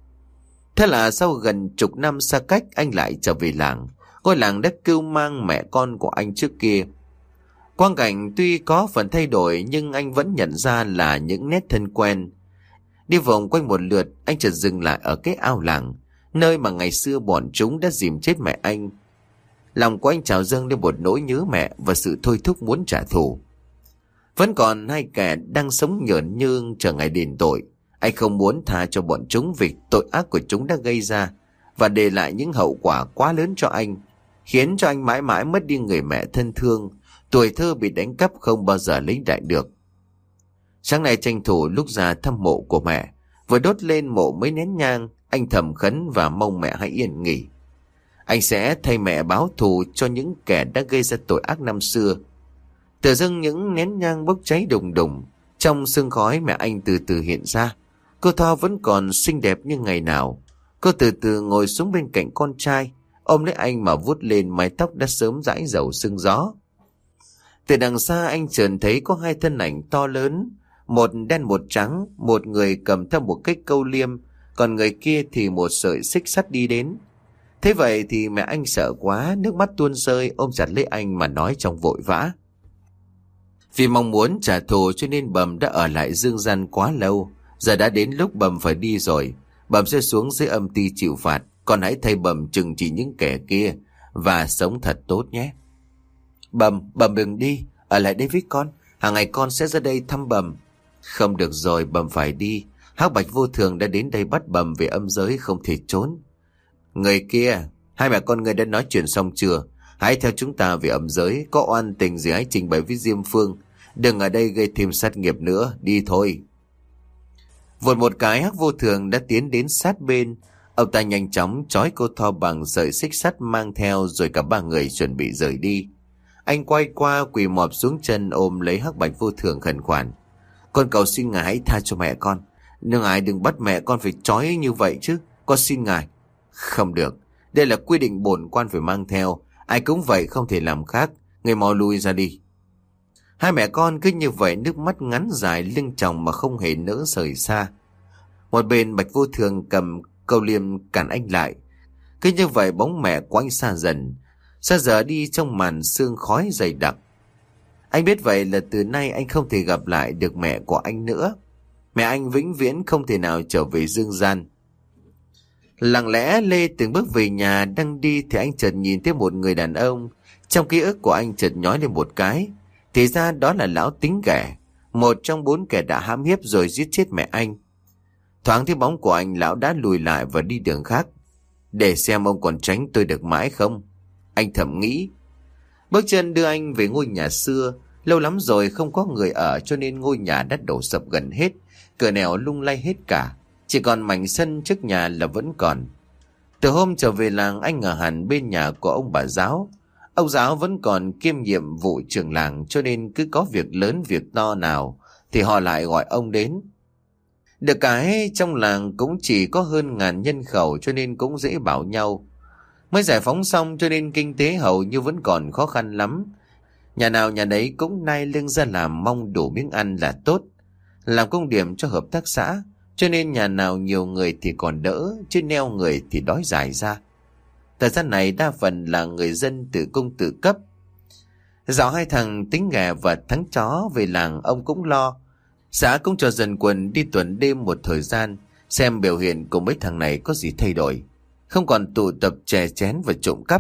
Thế là sau gần chục năm xa cách, anh lại trở về làng. Ngôi làng đã cưu mang mẹ con của anh trước kia. Quang cảnh tuy có phần thay đổi, nhưng anh vẫn nhận ra là những nét thân quen. Đi vòng quanh một lượt, anh chợt dừng lại ở cái ao làng, nơi mà ngày xưa bọn chúng đã dìm chết mẹ anh. Lòng của anh trào dâng lên một nỗi nhớ mẹ và sự thôi thúc muốn trả thù. Vẫn còn hai kẻ đang sống nhởn nhương chờ ngày đền tội. Anh không muốn tha cho bọn chúng vì tội ác của chúng đã gây ra, và để lại những hậu quả quá lớn cho anh, khiến cho anh mãi mãi mất đi người mẹ thân thương. Tuổi thơ bị đánh cắp không bao giờ lấy lại được. Sáng nay tranh thủ lúc ra thăm mộ của mẹ, vừa đốt lên mộ mấy nén nhang, anh thầm khấn và mong mẹ hãy yên nghỉ. Anh sẽ thay mẹ báo thù cho những kẻ đã gây ra tội ác năm xưa. Tự dưng những nén nhang bốc cháy đùng đùng, trong sương khói mẹ anh từ từ hiện ra. Cô Tho vẫn còn xinh đẹp như ngày nào. Cô từ từ ngồi xuống bên cạnh con trai, ôm lấy anh mà vuốt lên mái tóc đã sớm rãi dầu sương gió. Từ đằng xa anh chợt thấy có hai thân ảnh to lớn, một đen một trắng, một người cầm theo một cái câu liêm, còn người kia thì một sợi xích sắt đi đến. Thế vậy thì mẹ anh sợ quá, nước mắt tuôn rơi, ôm chặt lấy anh mà nói trong vội vã. Vì mong muốn trả thù cho nên Bầm đã ở lại dương gian quá lâu. Giờ đã đến lúc Bầm phải đi rồi. Bầm sẽ xuống dưới âm ty chịu phạt. Con hãy thay Bầm trừng trị những kẻ kia và sống thật tốt nhé. Bầm, Bầm đừng đi, ở lại đây với con. Hàng ngày con sẽ ra đây thăm Bầm. Không được rồi, Bầm phải đi. Hắc Bạch Vô Thường đã đến đây bắt Bầm về âm giới, không thể trốn. Người kia, hai mẹ con người đã nói chuyện xong chưa? Hãy theo chúng ta về âm giới, có oan tình gì hãy trình bày với Diêm Phương. Đừng ở đây gây thêm sát nghiệp nữa, đi thôi. Vụt một cái, Hắc Vô Thường đã tiến đến sát bên. Ông ta nhanh chóng trói cô Tho bằng sợi xích sắt mang theo, rồi cả ba người chuẩn bị rời đi. Anh quay qua quỳ mọp xuống chân ôm lấy Hắc Bạch Vô Thường khẩn khoản. Con cầu xin ngài hãy tha cho mẹ con. Nhưng ngài đừng bắt mẹ con phải trói như vậy chứ. Con xin ngài. Không được, đây là quy định bổn quan phải mang theo. Ai cũng vậy, không thể làm khác. Người mau lui ra đi. Hai mẹ con cứ như vậy, nước mắt ngắn dài lưng chồng mà không hề nỡ rời xa. Một bên Bạch Vô Thường cầm câu liêm cản anh lại. Cứ như vậy bóng mẹ của anh xa dần, xa giờ đi trong màn sương khói dày đặc. Anh biết vậy là từ nay anh không thể gặp lại được mẹ của anh nữa. Mẹ anh vĩnh viễn không thể nào trở về dương gian. Lặng lẽ Lê từng bước về nhà, đang đi thì anh chợt nhìn thấy một người đàn ông. Trong ký ức của anh chợt nhói lên một cái. Thì ra đó là lão Tính Ghẻ, một trong bốn kẻ đã hãm hiếp rồi giết chết mẹ anh. Thoáng thấy bóng của anh, lão đã lùi lại và đi đường khác. Để xem ông còn tránh tôi được mãi không, anh thầm nghĩ. Bước chân đưa anh về ngôi nhà xưa. Lâu lắm rồi không có người ở, cho nên ngôi nhà đã đổ sập gần hết. Cửa nẻo lung lay hết cả, chỉ còn mảnh sân trước nhà là vẫn còn. Từ hôm trở về làng, anh ở hẳn bên nhà của ông bà Giáo. Ông Giáo vẫn còn kiêm nhiệm vụ trưởng làng, cho nên cứ có việc lớn việc to nào thì họ lại gọi ông đến. Được cái trong làng cũng chỉ có hơn ngàn nhân khẩu, cho nên cũng dễ bảo nhau. Mới giải phóng xong cho nên kinh tế hầu như vẫn còn khó khăn lắm. Nhà nào nhà đấy cũng nai lưng ra làm, mong đủ miếng ăn là tốt. Làm công điểm cho hợp tác xã, cho nên nhà nào nhiều người thì còn đỡ, chứ neo người thì đói dài ra. Thời gian này đa phần là người dân tự cung tự cấp. Dạo hai thằng Tính Ghè và Thắng Chó về làng ông cũng lo. Xã cũng cho dân quân đi tuần đêm một thời gian, xem biểu hiện của mấy thằng này có gì thay đổi, không còn tụ tập chè chén và trộm cắp.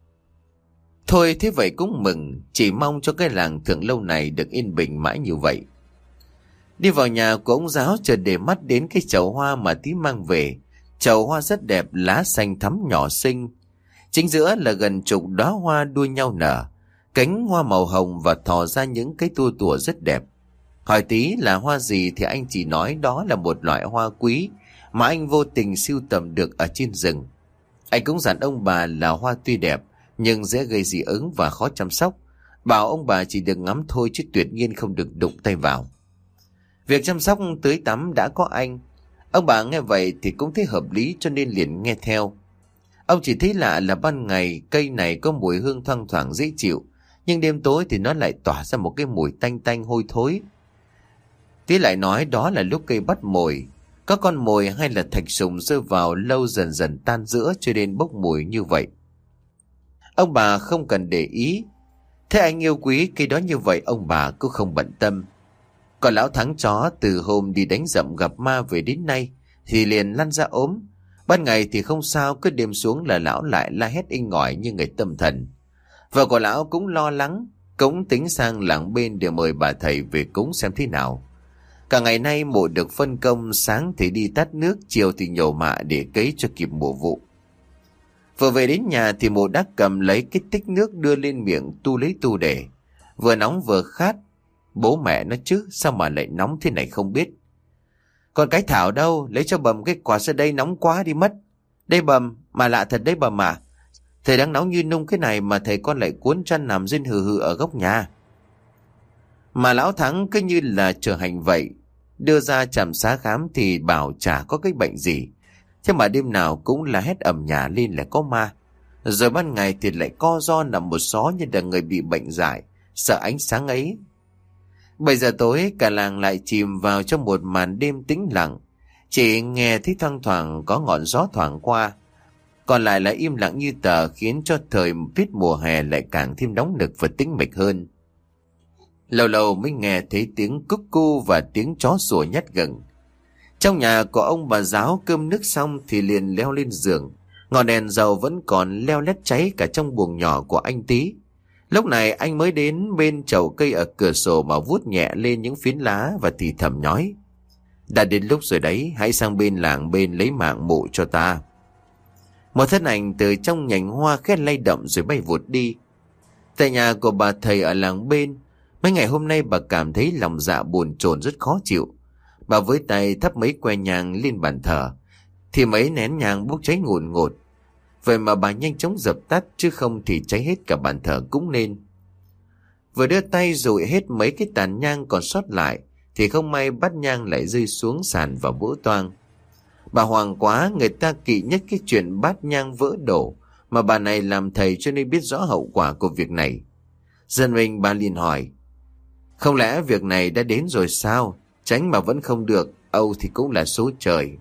Thôi thế vậy cũng mừng, chỉ mong cho cái làng Thượng Lâu này được yên bình mãi như vậy. Đi vào nhà của ông giáo, chợt để mắt đến cái chậu hoa mà Tí mang về. Chậu hoa rất đẹp, lá xanh thắm nhỏ xinh. Chính giữa là gần chục đóa hoa đua nhau nở, cánh hoa màu hồng và thò ra những cái tua tủa rất đẹp. Hỏi Tí là hoa gì thì anh chỉ nói đó là một loại hoa quý mà anh vô tình sưu tầm được ở trên rừng. Anh cũng dặn ông bà là hoa tuy đẹp nhưng dễ gây dị ứng và khó chăm sóc, bảo ông bà chỉ được ngắm thôi chứ tuyệt nhiên không được đụng tay vào. Việc chăm sóc tưới tắm đã có anh. Ông bà nghe vậy thì cũng thấy hợp lý cho nên liền nghe theo. Ông chỉ thấy lạ là ban ngày cây này có mùi hương thoang thoảng dễ chịu, nhưng đêm tối thì nó lại tỏa ra một cái mùi tanh tanh hôi thối. Tí lại nói đó là lúc cây bắt mồi, có con mồi hay là thạch sùng rơi vào lâu dần dần tan rữa cho nên bốc mùi như vậy. Ông bà không cần để ý. Thế anh yêu quý cây đó như vậy, ông bà cũng không bận tâm. Còn lão Thắng Chó từ hôm đi đánh dậm gặp ma về đến nay thì liền lăn ra ốm. Ban ngày thì không sao, cứ đêm xuống là lão lại la hét inh ỏi như người tâm thần. Vợ của lão cũng lo lắng, cũng tính sang làng bên để mời bà thầy về cúng xem thế nào. Cả ngày nay mụ được phân công sáng thì đi tát nước, chiều thì nhổ mạ để cấy cho kịp mùa vụ. Vừa về đến nhà thì mụ đã cầm lấy cái tích nước đưa lên miệng tu lấy tu để. Vừa nóng vừa khát. Bố mẹ nó chứ, sao mà lại nóng thế này không biết. Còn cái Thảo đâu, lấy cho Bầm cái quạt ra đây, nóng quá đi mất. Đây Bầm, mà lạ thật đấy Bầm à. Thầy đang nóng như nung cái này mà thầy con lại cuốn chăn nằm rên hừ hừ ở góc nhà. Mà lão Thắng cứ như là chờ hành vậy. Đưa ra chằm xá khám thì bảo chả có cái bệnh gì. Thế mà đêm nào cũng là hét ầm nhà lên là có ma. Rồi ban ngày thì lại co ro nằm một xó như là người bị bệnh dại, sợ ánh sáng ấy. Bảy giờ tối cả làng lại chìm vào trong một màn đêm tĩnh lặng. Chỉ nghe thấy thoang thoảng có ngọn gió thoảng qua. Còn lại là im lặng như tờ, khiến cho thời tiết mùa hè lại càng thêm nóng nực và tĩnh mịch hơn. Lâu lâu mới nghe thấy tiếng cúc cu và tiếng chó sủa nhát gừng. Trong nhà của ông bà giáo cơm nước xong thì liền leo lên giường. Ngọn đèn dầu vẫn còn leo lét cháy cả trong buồng nhỏ của anh Tí. Lúc này anh mới đến bên chậu cây ở cửa sổ mà vuốt nhẹ lên những phiến lá và thì thầm nói: đã đến lúc rồi đấy, hãy sang bên làng bên lấy mạng mụ cho ta. Một thân ảnh từ trong nhành hoa khét lay động rồi bay vụt đi. Tại nhà của bà thầy ở làng bên, mấy ngày hôm nay bà cảm thấy lòng dạ buồn chồn rất khó chịu. Bà với tay thắp mấy que nhang lên bàn thờ, thì mấy nén nhang bốc cháy ngùn ngụt. Vậy mà bà nhanh chóng dập tắt, chứ không thì cháy hết cả bàn thờ cũng nên. Vừa đưa tay dụi hết mấy cái tàn nhang còn sót lại thì không may bát nhang lại rơi xuống sàn và vỡ toang. Bà hoảng quá, người ta kỵ nhất cái chuyện bát nhang vỡ đổ, mà bà này làm thầy cho nên biết rõ hậu quả của việc này. Dân mình bà liền hỏi: không lẽ việc này đã đến rồi sao? Tránh mà vẫn không được, âu thì cũng là số trời.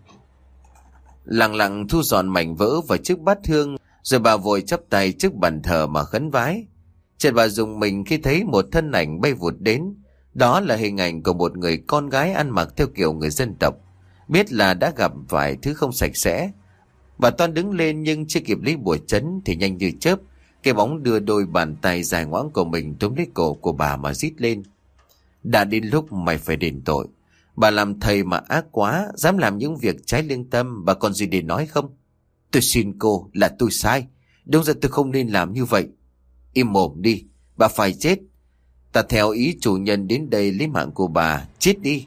Lặng lặng thu dọn mảnh vỡ vào chiếc bát hương, rồi bà vội chắp tay trước bàn thờ mà khấn vái. Chợt bà rùng mình khi thấy một thân ảnh bay vụt đến. Đó là hình ảnh của một người con gái ăn mặc theo kiểu người dân tộc. Biết là đã gặp phải thứ không sạch sẽ. Bà toan đứng lên nhưng chưa kịp lấy bùa trấn thì nhanh như chớp, cái bóng đưa đôi bàn tay dài ngoãng của mình túm lấy cổ của bà mà rít lên: đã đến lúc mày phải đền tội. Bà làm thầy mà ác quá, dám làm những việc trái lương tâm, bà còn gì để nói không? Tôi xin cô, là tôi sai. Đúng ra tôi không nên làm như vậy. Im mồm đi, bà phải chết. Ta theo ý chủ nhân đến đây lấy mạng của bà, chết đi.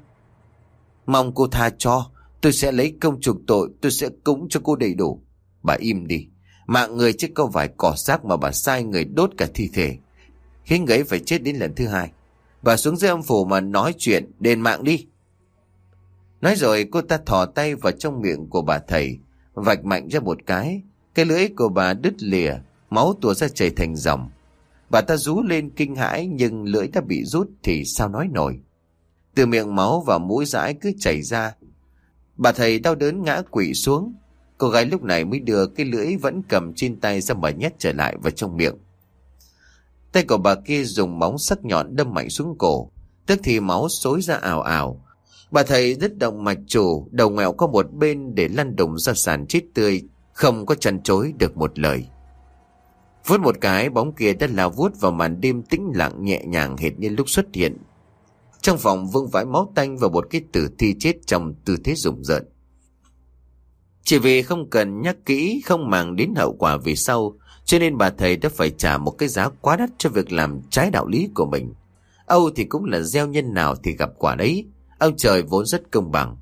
Mong cô tha cho, tôi sẽ lấy công chuộc tội, tôi sẽ cúng cho cô đầy đủ. Bà im đi, mạng người chứ có vài cỏ xác mà bà sai người đốt cả thi thể, khiến người ấy phải chết đến lần thứ hai. Bà xuống dưới âm phủ mà nói chuyện, đền mạng đi. Nói rồi cô ta thò tay vào trong miệng của bà thầy, vạch mạnh ra một cái. Cái lưỡi của bà đứt lìa, máu tuôn ra chảy thành dòng. Bà ta rú lên kinh hãi, nhưng lưỡi đã bị rút thì sao nói nổi. Từ miệng máu và mũi dãi cứ chảy ra. Bà thầy đau đớn ngã quỵ xuống. Cô gái lúc này mới đưa cái lưỡi vẫn cầm trên tay ra mà nhét trở lại vào trong miệng. Tay của bà kia dùng móng sắc nhọn đâm mạnh xuống cổ, tức thì máu xối ra ào ào. Bà thầy đứt động mạch chủ, đầu ngoẹo qua một bên để lăn đùng ra sàn chết tươi, không có chăn chối được một lời. Vuốt một cái, bóng kia đã lao vuốt vào màn đêm tĩnh lặng nhẹ nhàng hệt như lúc xuất hiện. Trong phòng vương vãi máu tanh và một cái tử thi chết trong tư thế rùng rợn. Chỉ vì không cần nhắc kỹ, không màng đến hậu quả về sau, cho nên bà thầy đã phải trả một cái giá quá đắt cho việc làm trái đạo lý của mình. Âu thì cũng là gieo nhân nào thì gặp quả đấy. Ông trời vốn rất công bằng.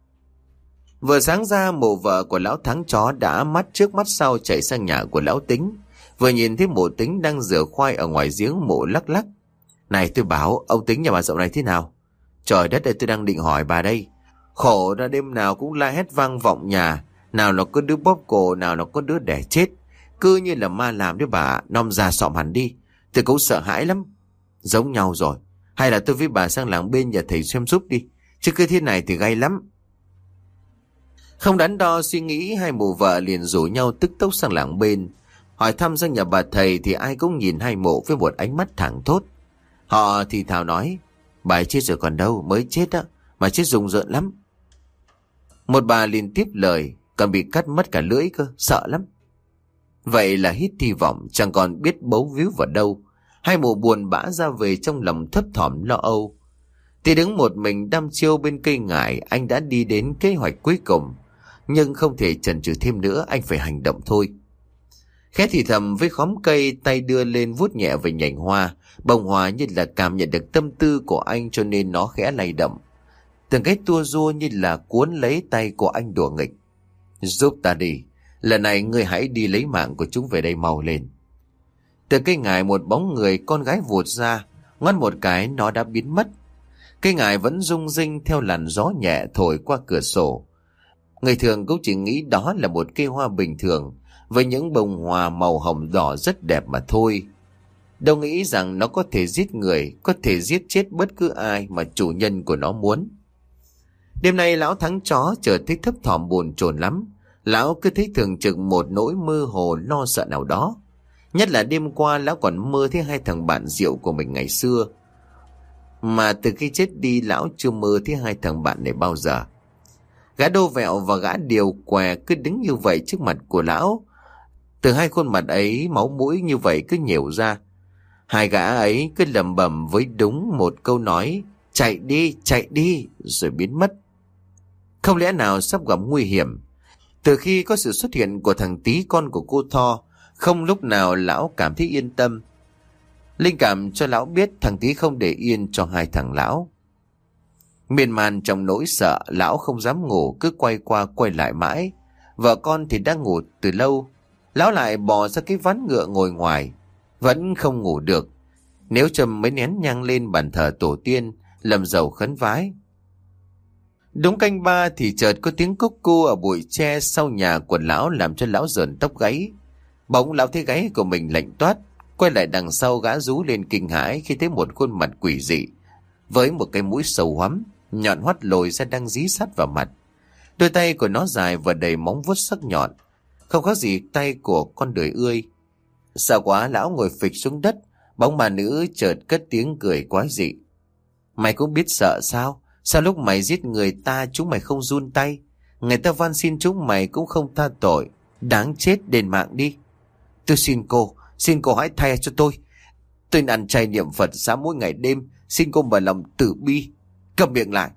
Vừa sáng ra, mộ vợ của lão Thắng Chó đã mắt trước mắt sau chạy sang nhà của lão Tính. Vừa nhìn thấy mộ Tính đang rửa khoai ở ngoài giếng mộ lắc lắc. Này tôi bảo, ông Tính nhà bà dạo này thế nào? Trời đất ơi, tôi đang định hỏi bà đây. Khổ ra đêm nào cũng la hét vang vọng nhà. Nào là có đứa bóp cổ, nào là có đứa đẻ chết. Cứ như là ma làm đấy bà, nom ra sọm hẳn đi. Tôi cũng sợ hãi lắm. Giống nhau rồi. Hay là tôi với bà sang làng bên nhà thầy xem giúp đi. Chứ cứ thế này thì gay lắm. Không đắn đo suy nghĩ, hai mụ vợ liền rủ nhau tức tốc sang làng bên. Hỏi thăm sang nhà bà thầy thì ai cũng nhìn hai mụ với một ánh mắt thẳng thốt. Họ thì thào nói, bà ấy chết rồi còn đâu, mới chết á, mà chết rùng rợn lắm. Một bà liền tiếp lời, còn bị cắt mất cả lưỡi cơ, sợ lắm. Vậy là hít hy vọng, chẳng còn biết bấu víu vào đâu. Hai mụ buồn bã ra về trong lòng thấp thỏm lo âu. Thì đứng một mình đăm chiêu bên cây ngải, anh đã đi đến kế hoạch cuối cùng. Nhưng không thể chần chừ thêm nữa, anh phải hành động thôi. Khẽ thì thầm với khóm cây, tay đưa lên vuốt nhẹ về nhành hoa. Bông hoa như là cảm nhận được tâm tư của anh, cho nên nó khẽ lay động. Từng cái tua rua như là cuốn lấy tay của anh đùa nghịch. Giúp ta đi, lần này ngươi hãy đi lấy mạng của chúng về đây mau lên. Từ cây ngải một bóng người con gái vụt ra, ngoắt một cái nó đã biến mất. Cây ngải vẫn rung rinh theo làn gió nhẹ thổi qua cửa sổ. Người thường cũng chỉ nghĩ đó là một cây hoa bình thường với những bông hoa màu hồng đỏ rất đẹp mà thôi. Đâu nghĩ rằng nó có thể giết người, có thể giết chết bất cứ ai mà chủ nhân của nó muốn. Đêm nay lão Thắng Chó chợt thấy thấp thỏm buồn chồn lắm. Lão cứ thấy thường trực một nỗi mơ hồ lo sợ nào đó. Nhất là đêm qua lão còn mơ thấy hai thằng bạn rượu của mình ngày xưa. Mà từ khi chết đi lão chưa mơ thấy hai thằng bạn này bao giờ. Gã Đô Vẹo và gã Điều Què cứ đứng như vậy trước mặt của lão. Từ hai khuôn mặt ấy máu mũi như vậy cứ nhểu ra. Hai gã ấy cứ lẩm bẩm với đúng một câu nói, chạy đi, chạy đi, rồi biến mất. Không lẽ nào sắp gặp nguy hiểm? Từ khi có sự xuất hiện của thằng Tí con của cô Tho, không lúc nào lão cảm thấy yên tâm. Linh cảm cho lão biết thằng Tí không để yên cho hai thằng lão. Miên man trong nỗi sợ, lão không dám ngủ, cứ quay qua quay lại mãi. Vợ con thì đang ngủ từ lâu. Lão lại bò ra cái ván ngựa ngồi ngoài, vẫn không ngủ được. Nếu châm mấy nén nhang lên bàn thờ tổ tiên, làm dầu khấn vái. Đúng canh ba thì chợt có tiếng cúc cu ở bụi tre sau nhà của lão làm cho lão rợn tóc gáy. Bỗng lão thấy gáy của mình lạnh toát, quay lại đằng sau gã rú lên kinh hãi khi thấy một khuôn mặt quỷ dị với một cái mũi sâu hoắm, nhọn hoắt lồi ra đang dí sát vào mặt. Đôi tay của nó dài và đầy móng vuốt sắc nhọn, không khác gì tay của con đười ươi. Sợ quá lão ngồi phịch xuống đất. Bóng bà nữ chợt cất tiếng cười quái dị. Mày cũng biết sợ sao? Sao lúc mày giết người ta chúng mày không run tay? Người ta van xin chúng mày cũng không tha tội. Đáng chết, đền mạng đi. Tôi xin cô, xin cô hãy tha cho tôi. Tôi ăn chay niệm Phật sáng mỗi ngày đêm, xin cô mở lòng từ bi. Cầm miệng lại.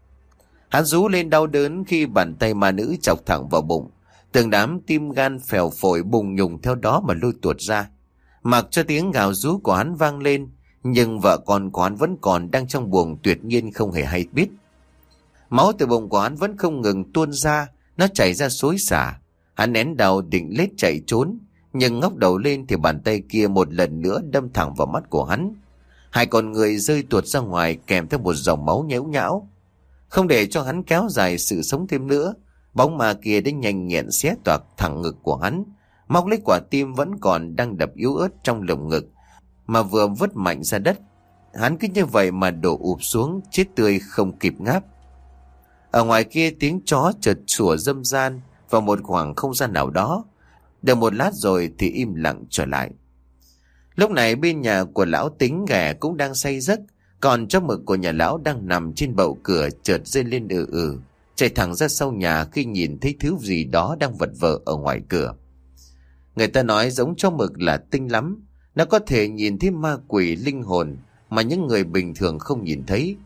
Hắn rú lên đau đớn khi bàn tay ma nữ chọc thẳng vào bụng. Từng đám tim gan phèo phổi bùng nhùng theo đó mà lôi tuột ra. Mặc cho tiếng gào rú của hắn vang lên, nhưng vợ con của hắn vẫn còn đang trong buồng tuyệt nhiên không hề hay biết. Máu từ bụng của hắn vẫn không ngừng tuôn ra, nó chảy ra xối xả. Hắn nén đầu định lết chạy trốn, nhưng ngóc đầu lên thì bàn tay kia một lần nữa đâm thẳng vào mắt của hắn. Hai con người rơi tuột ra ngoài kèm theo một dòng máu nhễu nhão. Không để cho hắn kéo dài sự sống thêm nữa, bóng ma kia đã nhanh nhẹn xé toạc thẳng ngực của hắn, móc lấy quả tim vẫn còn đang đập yếu ớt trong lồng ngực, mà vừa vứt mạnh ra đất. Hắn cứ như vậy mà đổ ụp xuống, chết tươi không kịp ngáp. Ở ngoài kia tiếng chó chợt sủa râm ran vào một khoảng không gian nào đó. Được một lát rồi thì im lặng trở lại. Lúc này bên nhà của lão Tính ghẻ cũng đang say giấc, còn chó mực của nhà lão đang nằm trên bậu cửa chợt rên lên ừ ừ, chạy thẳng ra sau nhà khi nhìn thấy thứ gì đó đang vật vờ ở ngoài cửa. Người ta nói giống chó mực là tinh lắm, nó có thể nhìn thấy ma quỷ linh hồn mà những người bình thường không nhìn thấy.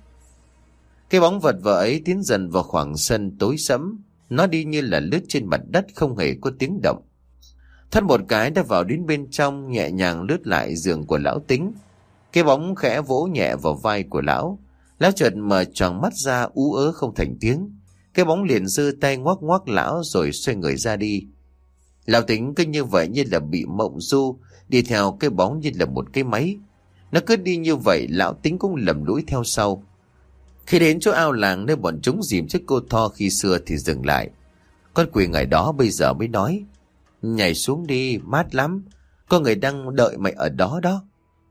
Cái bóng vật vờ ấy tiến dần vào khoảng sân tối sẫm, nó đi như là lướt trên mặt đất không hề có tiếng động. Thoát một cái đã vào đến bên trong, nhẹ nhàng lướt lại giường của lão Tính. Cái bóng khẽ vỗ nhẹ vào vai của lão. Lão chợt mở tròn mắt ra ú ớ không thành tiếng. Cái bóng liền giơ tay ngoắc ngoắc lão rồi xoay người ra đi. Lão Tính cứ như vậy như là bị mộng du, đi theo cái bóng như là một cái máy. Nó cứ đi như vậy, lão Tính cũng lầm lũi theo sau. Khi đến chỗ ao làng nơi bọn chúng dìm chiếc cô Tho khi xưa thì dừng lại. Con quỷ ngày đó bây giờ mới nói: nhảy xuống đi, mát lắm, có người đang đợi mày ở đó đó.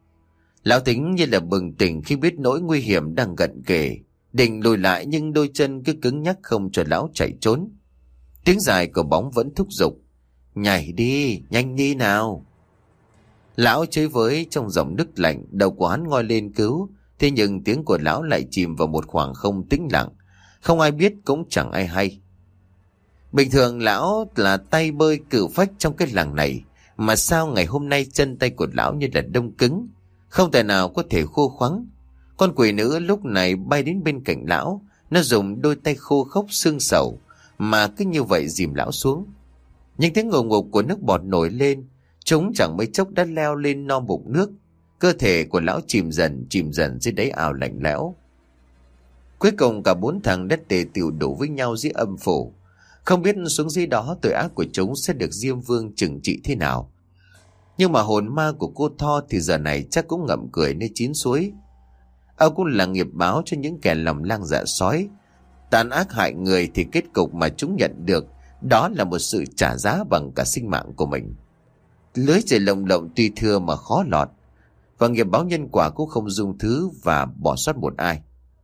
Lão Tính như là bừng tỉnh khi biết nỗi nguy hiểm đang cận kề, định lùi lại nhưng đôi chân cứ cứng nhắc không cho lão chạy trốn. Tiếng dài của bóng vẫn thúc giục: nhảy đi, nhanh đi nào. Lão chơi với trong dòng nước lạnh, đầu của hắn ngoi lên cứu. Thế nhưng tiếng của lão lại chìm vào một khoảng không tĩnh lặng, không ai biết cũng chẳng ai hay. Bình thường lão là tay bơi cử phách trong cái làng này, mà sao ngày hôm nay chân tay của lão như là đông cứng, không thể nào có thể khô khoắng. Con quỷ nữ lúc này bay đến bên cạnh lão, nó dùng đôi tay khô khốc xương sầu mà cứ như vậy dìm lão xuống. Những tiếng ngục ngục của nước bọt nổi lên, chúng chẳng mấy chốc đã leo lên no bụng nước. Cơ thể của lão chìm dần chìm dần dưới đáy ao lạnh lẽo. Cuối cùng cả bốn thằng đất tề tiểu đổ với nhau dưới âm phủ. Không biết xuống dưới đó tội ác của chúng sẽ được Diêm Vương trừng trị thế nào. Nhưng mà hồn ma của cô Tho thì giờ này chắc cũng ngậm cười nơi chín suối. Âu cũng là nghiệp báo cho những kẻ lòng lang dạ sói, tàn ác hại người, thì kết cục mà chúng nhận được đó là một sự trả giá bằng cả sinh mạng của mình. Lưới trời lồng lộng tuy thưa mà khó lọt, và nghiệp báo nhân quả cũng không dung thứ và bỏ sót một ai.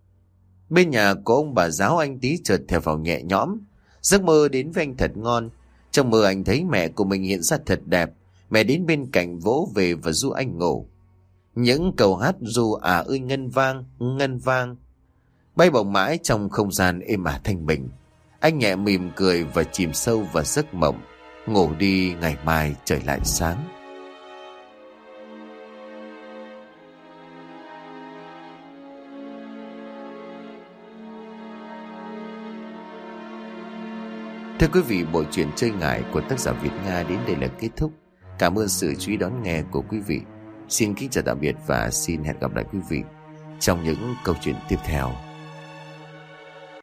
Bên nhà của ông bà giáo anh Tý chợt thở phào nhẹ nhõm. Giấc mơ đến với anh thật ngon. Trong mơ anh thấy mẹ của mình hiện ra thật đẹp. Mẹ đến bên cạnh vỗ về và ru anh ngủ. Những câu hát ru à ơi ngân vang, ngân vang bay bổng mãi trong không gian êm ả thanh bình. Anh nhẹ mỉm cười và chìm sâu vào giấc mộng. Ngủ đi, ngày mai trời lại sáng. Thưa quý vị, bộ truyện Chơi Ngải của tác giả Việt Nga đến đây là kết thúc. Cảm ơn sự chú ý đón nghe của quý vị. Xin kính chào tạm biệt và xin hẹn gặp lại quý vị trong những câu chuyện tiếp theo.